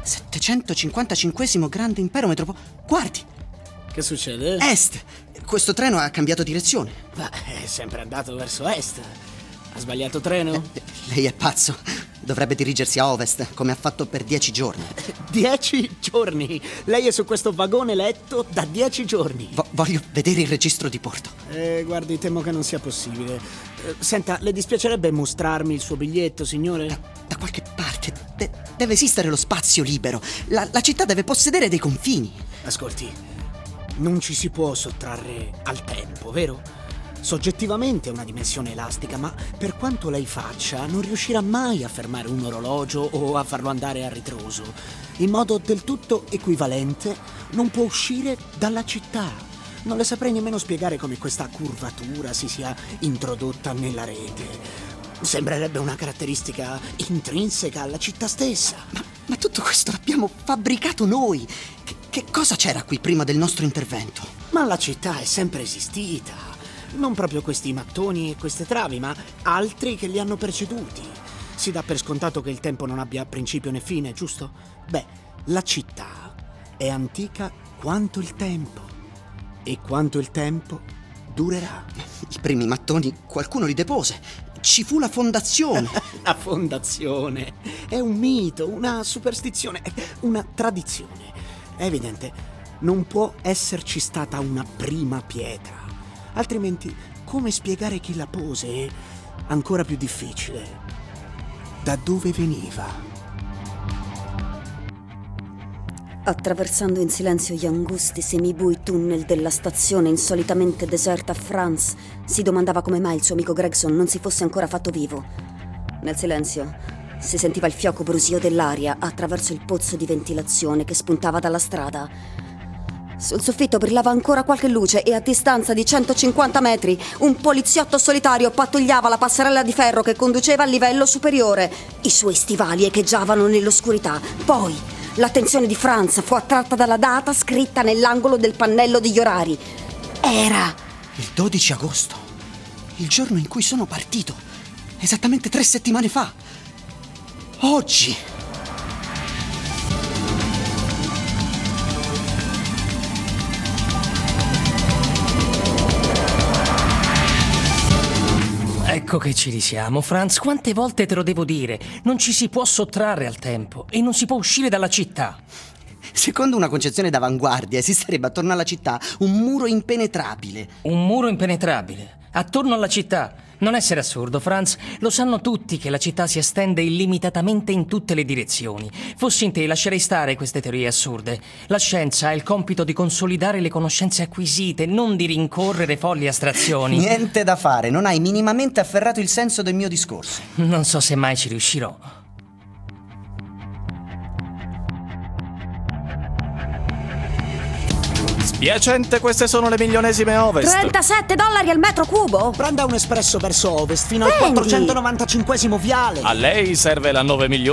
755° grande impero metropolitano. Guardi! Che succede? Est! Questo treno ha cambiato direzione. Ma è sempre andato verso est. Ha sbagliato treno? Lei è pazzo. Dovrebbe dirigersi a ovest, come ha fatto per 10 giorni. 10 giorni? Lei è su questo vagone letto da 10 giorni. Voglio vedere il registro di bordo. Guardi, temo che non sia possibile. Senta, le dispiacerebbe mostrarmi il suo biglietto, signore? Da qualche parte deve esistere lo spazio libero. La città deve possedere dei confini. Ascolti, non ci si può sottrarre al tempo, vero? Soggettivamente è una dimensione elastica, ma per quanto lei faccia, non riuscirà mai a fermare un orologio o a farlo andare a ritroso. In modo del tutto equivalente, non può uscire dalla città. Non le saprei nemmeno spiegare come questa curvatura si sia introdotta nella rete. Sembrerebbe una caratteristica intrinseca alla città stessa. Ma tutto questo l'abbiamo fabbricato noi. Che cosa c'era qui prima del nostro intervento? Ma la città è sempre esistita. Non proprio questi mattoni e queste travi, ma altri che li hanno preceduti. Si dà per scontato che il tempo non abbia principio né fine, giusto? Beh, la città è antica quanto il tempo. E quanto il tempo durerà. I primi mattoni qualcuno li depose. Ci fu la fondazione. La fondazione è un mito, una superstizione, una tradizione. È evidente, non può esserci stata una prima pietra. Altrimenti, come spiegare chi la pose? E, ancora più difficile, da dove veniva? Attraversando in silenzio gli angusti semibui tunnel della stazione insolitamente deserta, Franz si domandava come mai il suo amico Gregson non si fosse ancora fatto vivo. Nel silenzio si sentiva il fioco brusio dell'aria attraverso il pozzo di ventilazione che spuntava dalla strada. Sul soffitto brillava ancora qualche luce e a distanza di 150 metri un poliziotto solitario pattugliava la passerella di ferro che conduceva al livello superiore. I suoi stivali echeggiavano nell'oscurità. Poi l'attenzione di Franz fu attratta dalla data scritta nell'angolo del pannello degli orari. Era il 12 agosto, il giorno in cui sono partito, esattamente 3 settimane fa. Oggi. Ecco che ci risiamo, Franz. Quante volte te lo devo dire? Non ci si può sottrarre al tempo e non si può uscire dalla città. Secondo una concezione d'avanguardia esisterebbe attorno alla città un muro impenetrabile. Un muro impenetrabile? Attorno alla città? Non essere assurdo, Franz. Lo sanno tutti che la città si estende illimitatamente in tutte le direzioni. Fossi in te, lascerei stare queste teorie assurde. La scienza ha il compito di consolidare le conoscenze acquisite, non di rincorrere folli astrazioni. Niente da fare, non hai minimamente afferrato il senso del mio discorso. Non so se mai ci riuscirò. Spiacente, queste sono le milionesime ovest. $37 al metro cubo? Prenda un espresso verso ovest fino al Vendi. 495esimo viale. A lei serve la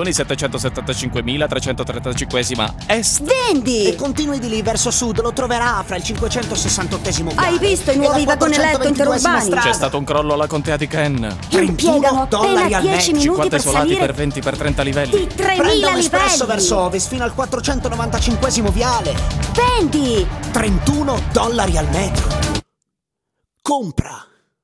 9.775.335 est. Vendi! E continui di lì verso sud, lo troverà fra il 568esimo viale. Hai visto i nuovi e la vagoni letto 422esima interurbani? strada. C'è stato un crollo alla contea di Ken. Impiegano appena 10 minuti 50 per isolati salire per 20 per 30 livelli. di 3.000 Prenda un espresso livelli. verso ovest fino al 495esimo viale. Vendi! $31 al metro. Compra.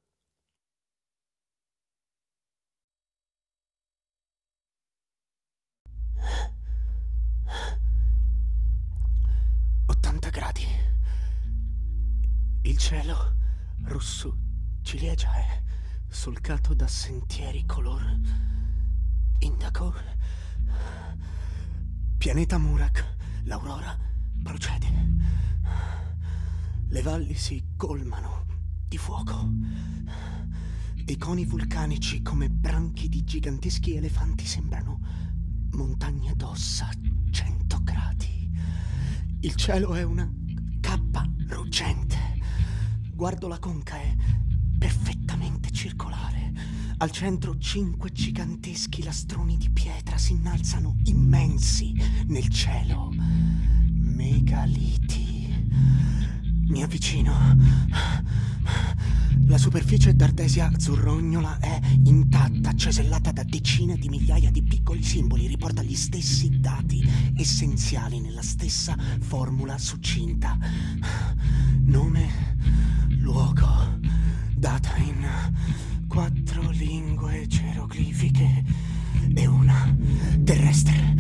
$80. Il cielo rosso ciliegia è solcato da sentieri color indaco. Pianeta Murak, l'aurora procede. Le valli si colmano di fuoco. I coni vulcanici come branchi di giganteschi elefanti sembrano montagne d'ossa a 100 gradi. Il cielo è una cappa ruggente. Guardo la conca, è perfettamente circolare. Al centro 5 giganteschi lastroni di pietra si innalzano immensi nel cielo. Megaliti. Mi avvicino. La superficie d'ardesia azzurrognola è intatta, cesellata da decine di migliaia di piccoli simboli, riporta gli stessi dati essenziali nella stessa formula succinta. Nome, luogo, data in 4 lingue geroglifiche e una terrestre.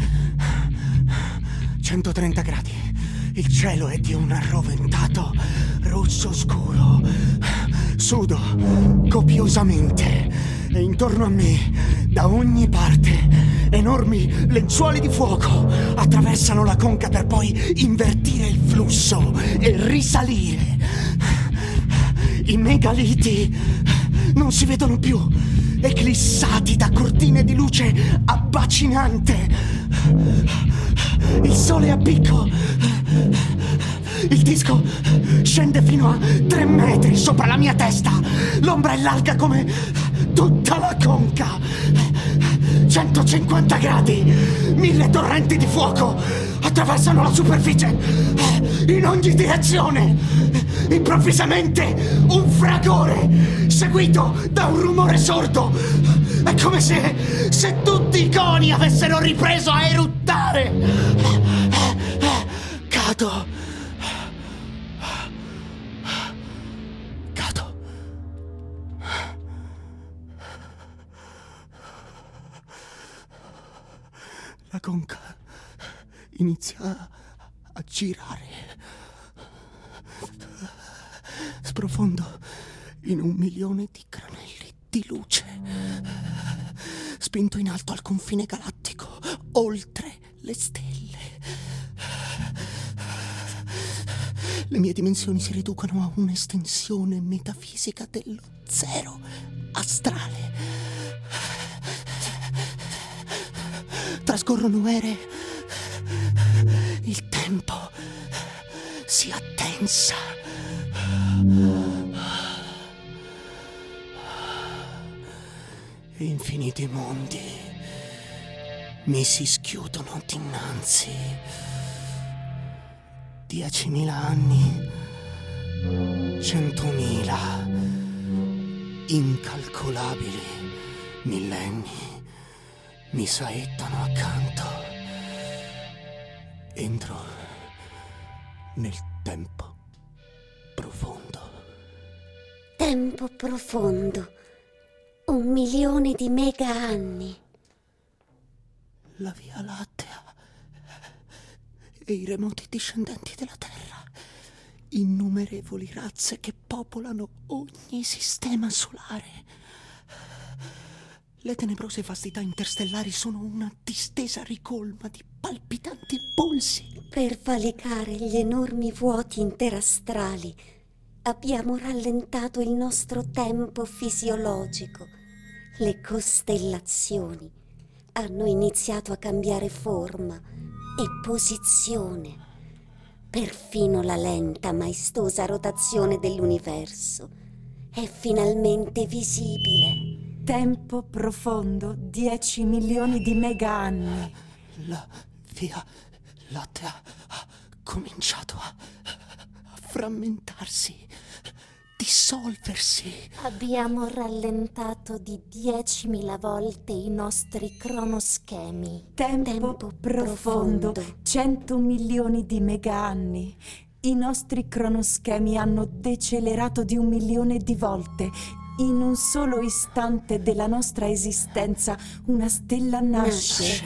130 gradi. Il cielo è di un arroventato rosso scuro. Sudo copiosamente e intorno a me, da ogni parte, enormi lenzuoli di fuoco attraversano la conca per poi invertire il flusso e risalire. I megaliti non si vedono più, eclissati da cortine di luce abbacinante. Il sole è a picco. Il disco scende fino a 3 metri sopra la mia testa. L'ombra è larga come tutta la conca. 150 gradi. 1000 torrenti di fuoco attraversano la superficie in ogni direzione. Improvvisamente un fragore seguito da un rumore sordo. È come se tutti i coni avessero ripreso a eruttare. Cado. La conca inizia a girare. Sprofondo in 1 milione di granelli di luce. Spinto in alto al confine galattico, oltre le stelle. Le mie dimensioni si riducono a un'estensione metafisica dello zero astrale. Trascorrono ere. Il tempo si addensa. Infiniti mondi mi si schiudono dinanzi. 10.000 anni, 100.000, incalcolabili millenni mi saettano accanto. Entro nel tempo profondo. Tempo profondo. 1 milione di mega anni. La Via Lattea e i remoti discendenti della Terra, innumerevoli razze che popolano ogni sistema solare. Le tenebrose vastità interstellari sono una distesa ricolma di palpitanti polsi. Per valicare gli enormi vuoti interastrali abbiamo rallentato il nostro tempo fisiologico. Le costellazioni hanno iniziato a cambiare forma e posizione. Perfino la lenta, maestosa rotazione dell'universo è finalmente visibile. Tempo profondo, 10 milioni di mega anni. La Via Lattea ha cominciato a frammentarsi, dissolversi. Abbiamo rallentato di 10.000 volte i nostri cronoschemi. Tempo profondo, 100 milioni di mega anni. I nostri cronoschemi hanno decelerato di 1 milione di volte. In un solo istante della nostra esistenza una stella nasce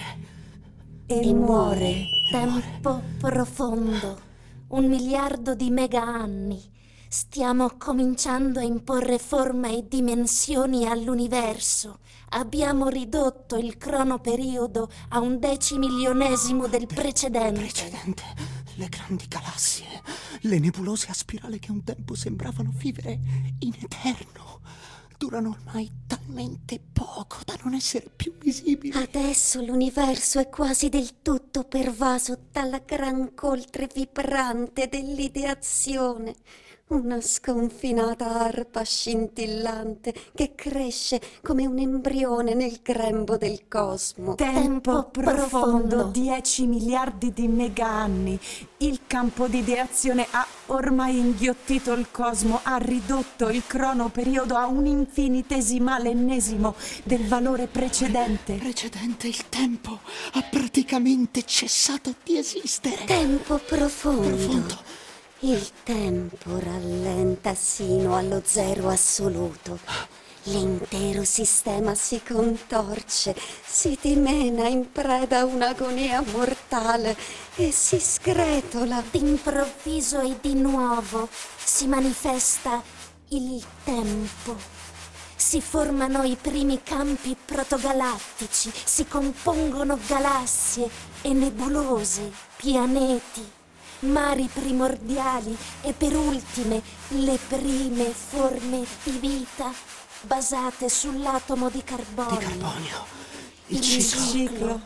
e muore. Tempo profondo, 1 miliardo di mega anni. Stiamo cominciando a imporre forma e dimensioni all'universo. Abbiamo ridotto il cronoperiodo a 1/10.000.000 del precedente. Le grandi galassie, le nebulose a spirale che un tempo sembravano vivere in eterno, durano ormai talmente poco da non essere più visibili. Adesso l'universo è quasi del tutto pervaso dalla gran coltre vibrante dell'ideazione. Una sconfinata arpa scintillante che cresce come un embrione nel grembo del cosmo. Tempo profondo, 10 miliardi di mega anni. Il campo di ideazione ha ormai inghiottito il cosmo, ha ridotto il cronoperiodo a un infinitesimale ennesimo del valore precedente. Il tempo ha praticamente cessato di esistere. Tempo profondo. Il tempo rallenta sino allo zero assoluto. L'intero sistema si contorce, si dimena in preda a un'agonia mortale e si sgretola. D'improvviso e di nuovo si manifesta il tempo. Si formano i primi campi protogalattici, si compongono galassie e nebulose, pianeti, mari primordiali e per ultime le prime forme di vita basate sull'atomo di carbonio. Il ciclo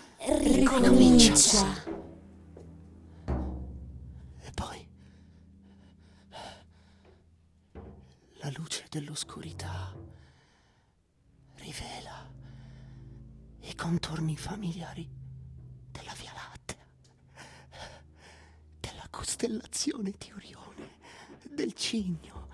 ricomincia. E poi la luce dell'oscurità rivela i contorni familiari della Via Lattea, della costellazione di Orione, del Cigno.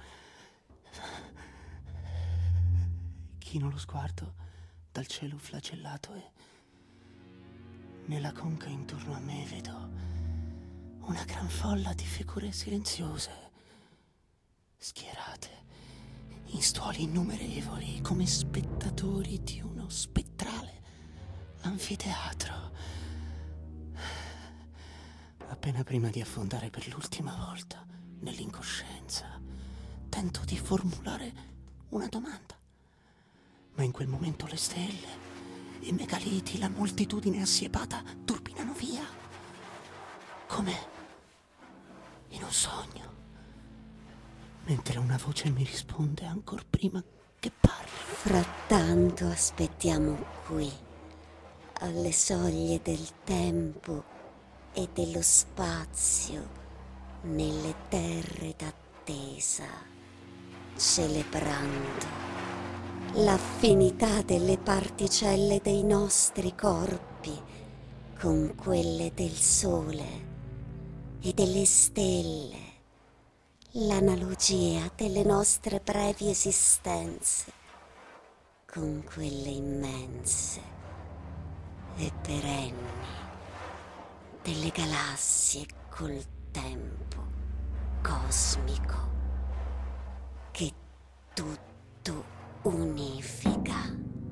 Chino lo sguardo dal cielo flagellato e nella conca intorno a me vedo una gran folla di figure silenziose, schierate in stuoli innumerevoli come spettatori di uno spettrale anfiteatro. Appena prima di affondare per l'ultima volta nell'incoscienza, tento di formulare una domanda. Ma in quel momento le stelle, i megaliti, la moltitudine assiepata turbinano via, come in un sogno. una voce mi risponde ancor prima che parli. Frattanto aspettiamo qui, alle soglie del tempo e dello spazio, nelle terre d'attesa, celebrando l'affinità delle particelle dei nostri corpi con quelle del sole e delle stelle, l'analogia delle nostre brevi esistenze con quelle immense e perenni delle galassie col tempo cosmico che tutto unifica.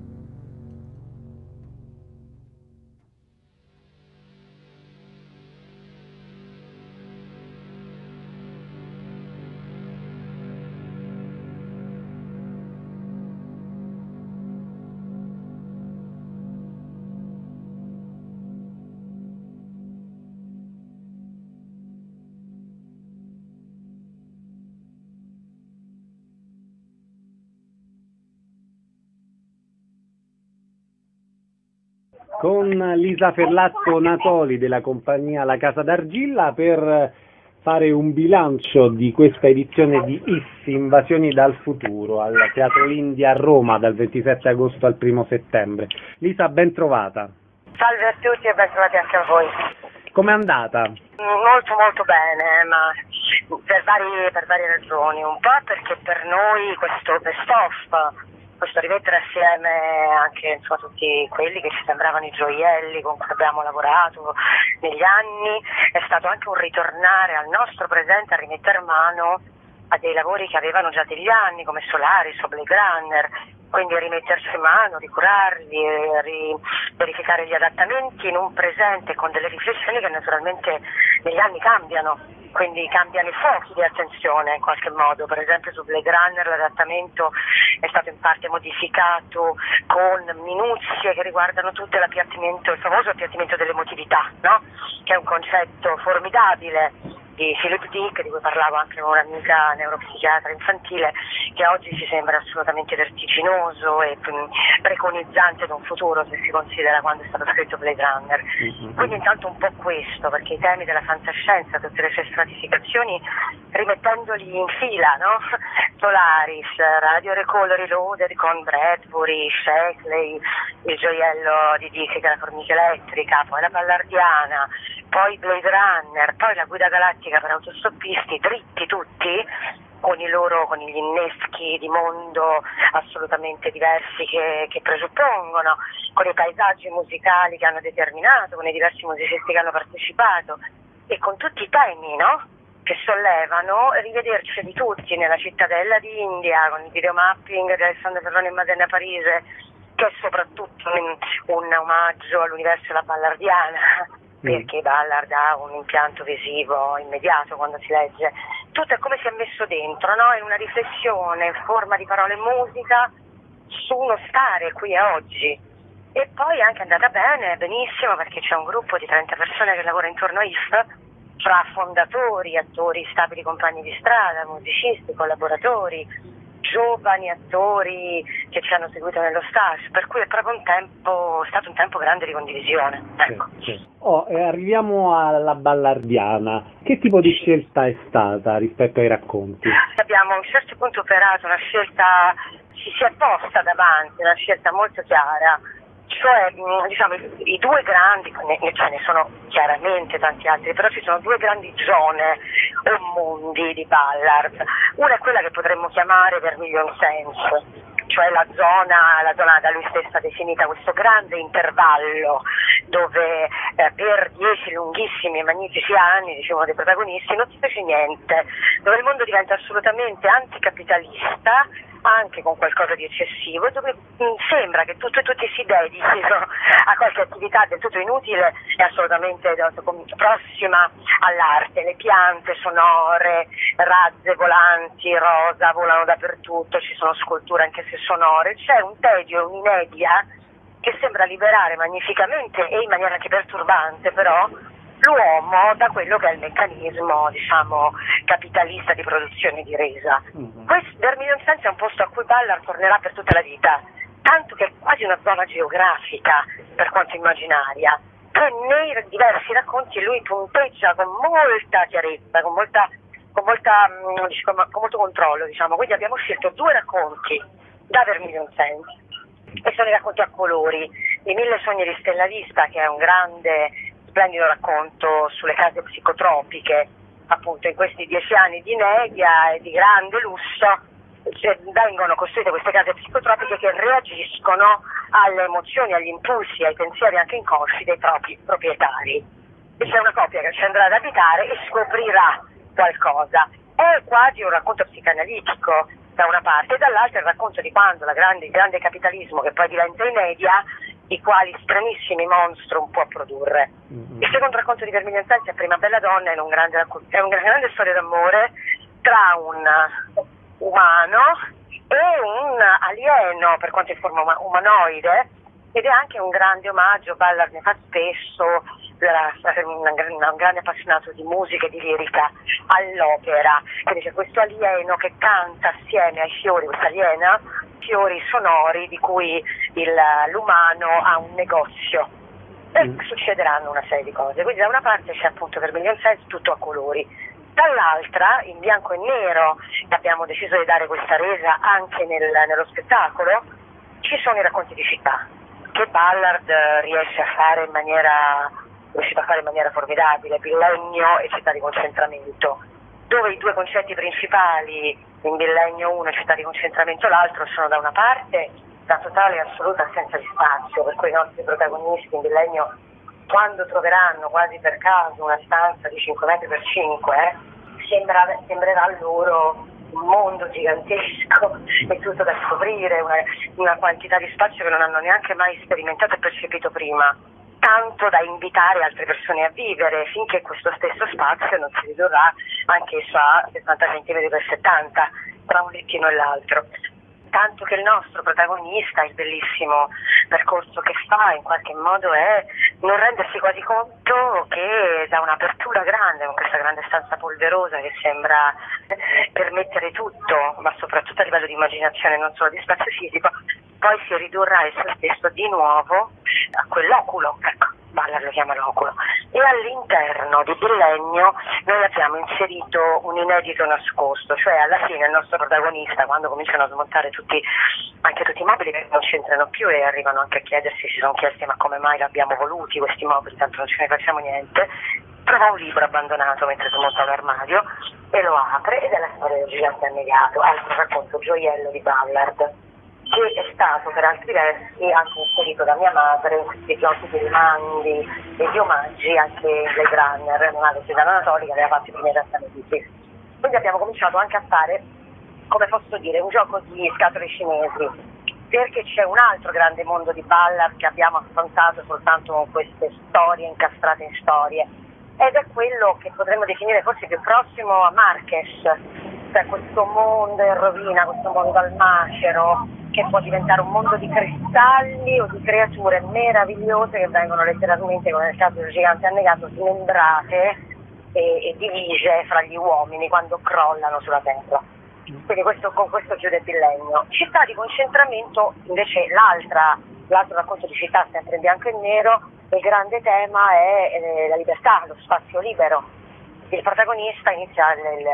Con Lisa Ferlazzo Natoli della compagnia La Casa d'Argilla per fare un bilancio di questa edizione di ISSI, Invasioni dal futuro, al Teatro India a Roma dal 27 agosto al 1 settembre. Lisa, ben trovata. Salve a tutti e ben trovati anche a voi. Com'è andata? Molto molto bene, ma per varie ragioni. Un po' perché per noi questo best-of, questo rimettere assieme anche tutti quelli che ci sembravano i gioielli con cui abbiamo lavorato negli anni, è stato anche un ritornare al nostro presente, a rimettere mano a dei lavori che avevano già degli anni, come Solaris o Blade Runner, quindi rimetterci in mano, ricurarli, verificare gli adattamenti in un presente con delle riflessioni che naturalmente negli anni cambiano. Quindi cambiano i fuochi di attenzione in qualche modo. Per esempio su Blade Runner l'adattamento è stato in parte modificato con minuzie che riguardano tutto l'appiattimento, il famoso appiattimento dell'emotività, no? Che è un concetto formidabile di Philip Dick, di cui parlavo anche con un'amica neuropsichiatra infantile, che oggi ci sembra assolutamente vertiginoso e preconizzante di un futuro, se si considera quando è stato scritto Blade Runner. Quindi intanto un po' questo, perché i temi della fantascienza, tutte le sue stratificazioni, rimettendoli in fila, no? Solaris, Radio Recall Reloaded con Bradbury, Shackley, il gioiello di Dick che è la formica elettrica, poi la Ballardiana, poi Blade Runner, poi la guida galattica per autostoppisti, dritti tutti, con gli inneschi di mondo assolutamente diversi che presuppongono, con i paesaggi musicali che hanno determinato, con i diversi musicisti che hanno partecipato e con tutti i temi, no? Che sollevano, rivederci di tutti nella cittadella d'India, con il videomapping di Alessandro Ferroni e Madonna Parise, che è soprattutto un omaggio all'universo della Ballardiana, perché Ballard ha un impianto visivo immediato quando si legge. Tutto è come si è messo dentro, no? In una riflessione in forma di parole e musica su uno stare qui e oggi. E poi è anche andata bene, benissimo, perché c'è un gruppo di 30 persone che lavora intorno a IF, fra fondatori, attori, stabili compagni di strada, musicisti, collaboratori, giovani attori che ci hanno seguito nello stage, per cui è proprio stato un tempo grande di condivisione. Ecco. Sì. Arriviamo alla Ballardiana. Che tipo di scelta è stata rispetto ai racconti? Abbiamo a un certo punto operato una scelta, ci si è posta davanti, una scelta molto chiara, cioè diciamo i due grandi, cioè ne sono chiaramente tanti altri, però ci sono due grandi zone o mondi di Ballard. Una è quella che potremmo chiamare Vermilion Sense, cioè la zona da lui stessa definita questo grande intervallo dove per 10 lunghissimi e magnifici anni, diciamo, dei protagonisti non si fece niente, dove il mondo diventa assolutamente anticapitalista, anche con qualcosa di eccessivo, dove sembra che tutti si dedichino a qualche attività del tutto inutile e assolutamente prossima all'arte. Le piante sonore, razze volanti, rosa, volano dappertutto, ci sono sculture anche se sonore, c'è un tedio, un'inedia che sembra liberare magnificamente e in maniera anche perturbante però l'uomo da quello che è il meccanismo, diciamo, capitalista di produzione e di resa. Vermilion Sands è un posto a cui Ballard tornerà per tutta la vita, tanto che è quasi una zona geografica, per quanto immaginaria, che nei diversi racconti lui punteggia con molta chiarezza, con molto controllo, diciamo. Quindi abbiamo scelto 2 racconti da Vermilion Sands, e sono i racconti a colori di 1000 sogni di Stella Vista, che è un grande, splendido racconto sulle case psicotropiche, appunto in questi 10 anni di media e di grande lusso, vengono costruite queste case psicotropiche che reagiscono alle emozioni, agli impulsi, ai pensieri anche inconsci dei propri proprietari. E c'è una coppia che ci andrà ad abitare e scoprirà qualcosa. È quasi un racconto psicanalitico da una parte, e dall'altra il racconto di quando il grande capitalismo, che poi diventa i media, i quali stranissimi monstrum può produrre. Il secondo racconto di Vermilion Sands è Prima bella donna, è una grande storia d'amore tra un umano e un alieno, per quanto in forma umanoide, ed è anche un grande omaggio. Ballard ne fa spesso, un grande appassionato di musica e di lirica, all'opera. Quindi c'è questo alieno che canta assieme ai fiori, questa aliena, fiori sonori di cui l'umano ha un negozio, e succederanno una serie di cose. Quindi da una parte c'è appunto Vermilion Sands tutto a colori, dall'altra in bianco e nero, e abbiamo deciso di dare questa resa anche nello spettacolo, ci sono i racconti di città che Ballard riesce a fare in maniera formidabile, Millennio e città di concentramento, dove i 2 concetti principali in Millennio 1 e città di concentramento l'altro sono da una parte la totale e assoluta assenza di spazio, per cui i nostri protagonisti in Millennio, quando troveranno quasi per caso una stanza di 5 metri per 5, sembrerà loro un mondo gigantesco e tutto da scoprire, una quantità di spazio che non hanno neanche mai sperimentato e percepito prima, tanto da invitare altre persone a vivere, finché questo stesso spazio non si ridurrà anch'esso a 70 cm per 70 tra un lettino e l'altro. Tanto che il nostro protagonista, il bellissimo percorso che fa in qualche modo è non rendersi quasi conto che da un'apertura grande, con questa grande stanza polverosa che sembra permettere tutto, ma soprattutto a livello di immaginazione, non solo di spazio fisico, poi si ridurrà esso stesso di nuovo a quell'oculo, ecco, Ballard lo chiama l'oculo, e all'interno di Millennio noi abbiamo inserito un inedito nascosto, cioè alla fine il nostro protagonista, quando cominciano a smontare anche tutti i mobili che non c'entrano più e arrivano anche a chiedersi, si sono chiesti ma come mai l'abbiamo voluti questi mobili, tanto non ce ne facciamo niente, trova un libro abbandonato mentre smonta un armadio e lo apre, ed è la storia del gigante annegato, altro racconto gioiello di Ballard, che è stato per altri versi anche inserito da mia madre in questi giochi di rimandi e di omaggi anche Blade Runner, mia madre Susanna Anatoli, che aveva fatto i primi adattamenti. Quindi abbiamo cominciato anche a fare, come posso dire, un gioco di scatole cinesi, perché c'è un altro grande mondo di Ballard che abbiamo affrontato soltanto con queste storie incastrate in storie, ed è quello che potremmo definire forse più prossimo a Marquez, cioè questo mondo in rovina, questo mondo al macero, che può diventare un mondo di cristalli o di creature meravigliose che vengono letteralmente, come nel caso del gigante annegato, smembrate e divise fra gli uomini quando crollano sulla terra. Quindi con questo chiude Millennio. Città di concentramento invece l'altro racconto di città, sempre in bianco e nero, il grande tema è la libertà, lo spazio libero. Il protagonista inizia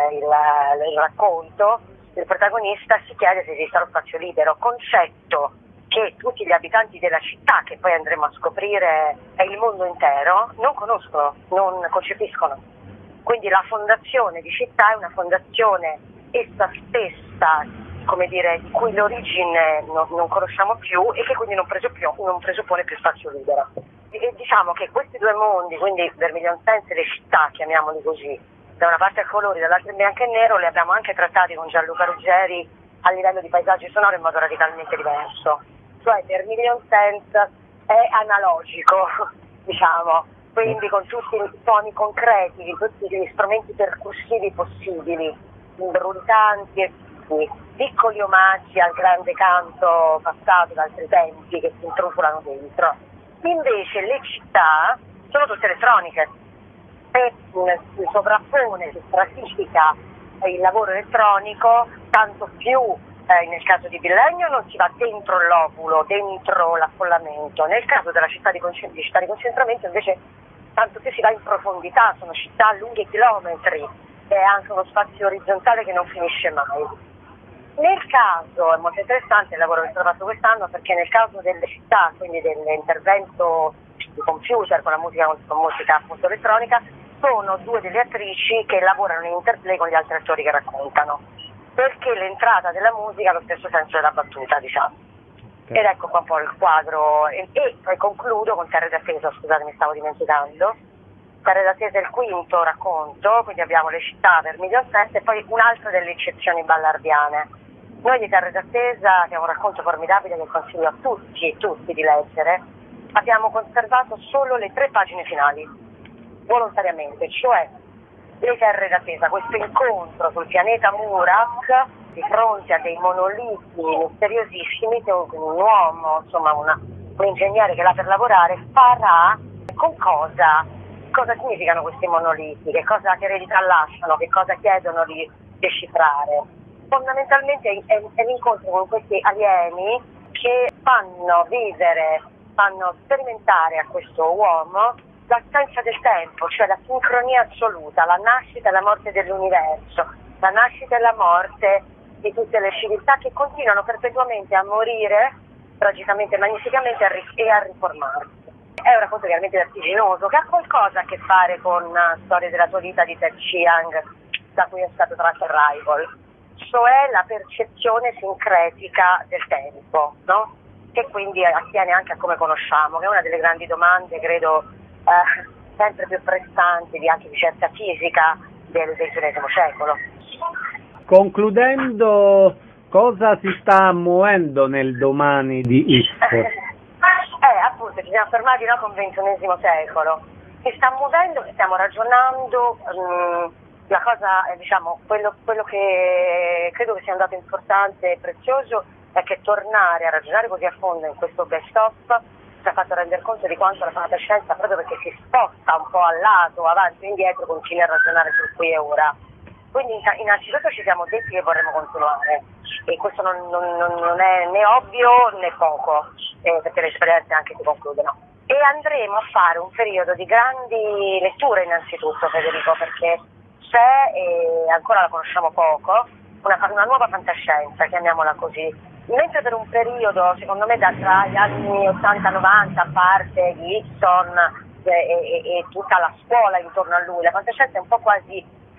il racconto, il protagonista si chiede se esista lo spazio libero, concetto che tutti gli abitanti della città, che poi andremo a scoprire è il mondo intero, non conoscono, non concepiscono. Quindi la fondazione di città è una fondazione essa stessa, come dire, di cui l'origine non conosciamo più e che quindi non presuppone più spazio libero. E diciamo che questi 2 mondi, quindi Vermilion Sands e le città, chiamiamoli così, da una parte a colori, dall'altra in bianco e nero, li abbiamo anche trattati con Gianluca Ruggeri a livello di paesaggi sonori in modo radicalmente diverso. Cioè Vermilion Sands è analogico, diciamo, quindi con tutti i suoni concreti, di tutti gli strumenti percussivi possibili, imbrulitanti, piccoli omaggi al grande canto passato da altri tempi che si intrufolano dentro. Invece le città sono tutte elettroniche, e sovrappone, si stratifica il lavoro elettronico, tanto più nel caso di Billegno non si va dentro l'ovulo, dentro l'affollamento. Nel caso della città di concentramento invece tanto più si va in profondità, sono città lunghe chilometri, è anche uno spazio orizzontale che non finisce mai. Nel caso, è molto interessante il lavoro che è stato fatto quest'anno, perché nel caso delle città, quindi dell'intervento di computer con la musica, con musica appunto elettronica, sono due delle attrici che lavorano in interplay con gli altri attori che raccontano, perché l'entrata della musica ha lo stesso senso della battuta, diciamo. Okay. Ed ecco qua un po' il quadro, e poi concludo con Terre d'Attesa, scusate mi stavo dimenticando. Terre d'Attesa è il quinto racconto, quindi abbiamo le città, Vermilion Set e poi un'altra delle eccezioni ballardiane. Noi di Terre d'Attesa, che è un racconto formidabile che consiglio a tutti di leggere, abbiamo conservato solo le 3 pagine finali, volontariamente, cioè le Terre d'Attesa, questo incontro sul pianeta Murak di fronte a dei monoliti misteriosissimi che un uomo, insomma un ingegnere che è là per lavorare, farà con cosa significano questi monoliti, che eredità lasciano, che cosa chiedono di decifrare. Fondamentalmente è l'incontro con questi alieni che fanno sperimentare a questo uomo l'assenza del tempo, cioè la sincronia assoluta, la nascita e la morte dell'universo, la nascita e la morte di tutte le civiltà che continuano perpetuamente a morire tragicamente, magnificamente e a riformarsi. È un racconto veramente vertiginoso che ha qualcosa a che fare con Storia della tua vita di Ted Chiang, da cui è stato tratto Arrival, cioè la percezione sincretica del tempo, no? Che quindi attiene anche a come conosciamo, che è una delle grandi domande, credo, sempre più pressanti anche di certa fisica del XIX secolo. Concludendo, cosa si sta muovendo nel domani di ISPO? Appunto, ci siamo fermati con XXI secolo. Si sta muovendo, stiamo ragionando, la cosa, diciamo, quello che credo che sia un dato importante e prezioso è che tornare a ragionare così a fondo in questo best-of ci ha fatto rendere conto di quanto la fantascienza, proprio perché si sposta un po' a lato, avanti e indietro, continui a ragionare sul qui e ora. Quindi innanzitutto ci siamo detti che vorremmo continuare, e questo non è né ovvio né poco, perché le esperienze anche si concludono. E andremo a fare un periodo di grandi letture innanzitutto, Federico, perché c'è, e ancora la conosciamo poco, una nuova fantascienza, chiamiamola così. Mentre per un periodo, secondo me, tra gli anni 80-90, a parte Gibson e tutta la scuola intorno a lui, la fantascienza è un po' quasi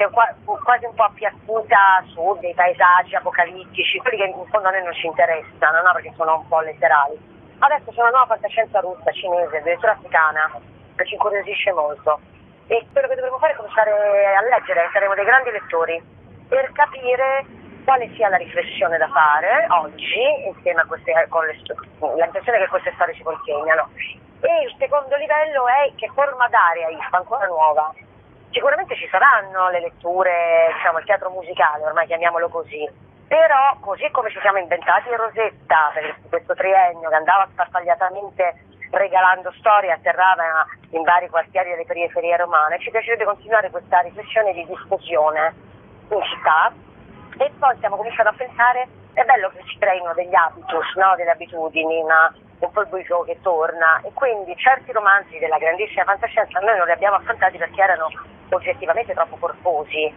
un po' appiattita su dei paesaggi apocalittici, quelli che in fondo a noi non ci interessano, no? Perché sono un po' letterali. Adesso c'è una nuova fantascienza russa, cinese, addirittura africana, che ci incuriosisce molto. E quello che dovremo fare è cominciare a leggere, saremo dei grandi lettori, per capire quale sia la riflessione da fare oggi, insieme a l'impressione che queste storie ci consegnano. E il secondo livello è che forma dare a ISPO ancora nuova. Sicuramente ci saranno le letture, diciamo il teatro musicale, ormai chiamiamolo così, però così come ci siamo inventati Rosetta per questo triennio che andava sparpagliatamente regalando storie, atterrava in vari quartieri delle periferie romane, ci piacerebbe continuare questa riflessione di diffusione in città. E poi stiamo cominciando a pensare, è bello che si creino degli habitus, no? Delle abitudini, un po' il buio che torna, e quindi certi romanzi della grandissima fantascienza noi non li abbiamo affrontati perché erano oggettivamente troppo corposi.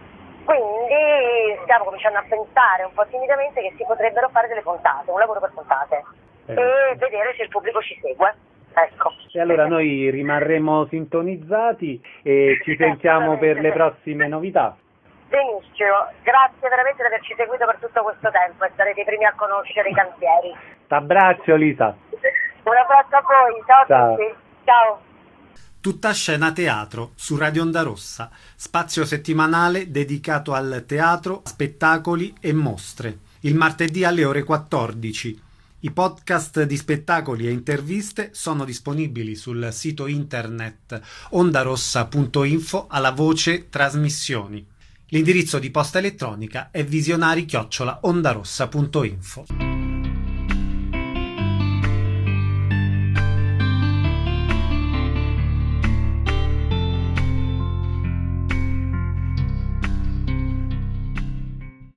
Quindi stiamo cominciando a pensare un po' timidamente che si potrebbero fare delle puntate, un lavoro per puntate, e vedere se il pubblico ci segue. Ecco. E allora noi rimarremo sintonizzati e ci sentiamo per le prossime novità. Benissimo, grazie veramente di averci seguito per tutto questo tempo e sarete i primi a conoscere i cantieri. T'abbraccio Lisa. Un abbraccio a voi, ciao a tutti. Ciao. Tutta scena teatro su Radio Onda Rossa, spazio settimanale dedicato al teatro, spettacoli e mostre. Il martedì alle ore 14. I podcast di spettacoli e interviste sono disponibili sul sito internet ondarossa.info alla voce trasmissioni. L'indirizzo di posta elettronica è visionari@ondarossa.info.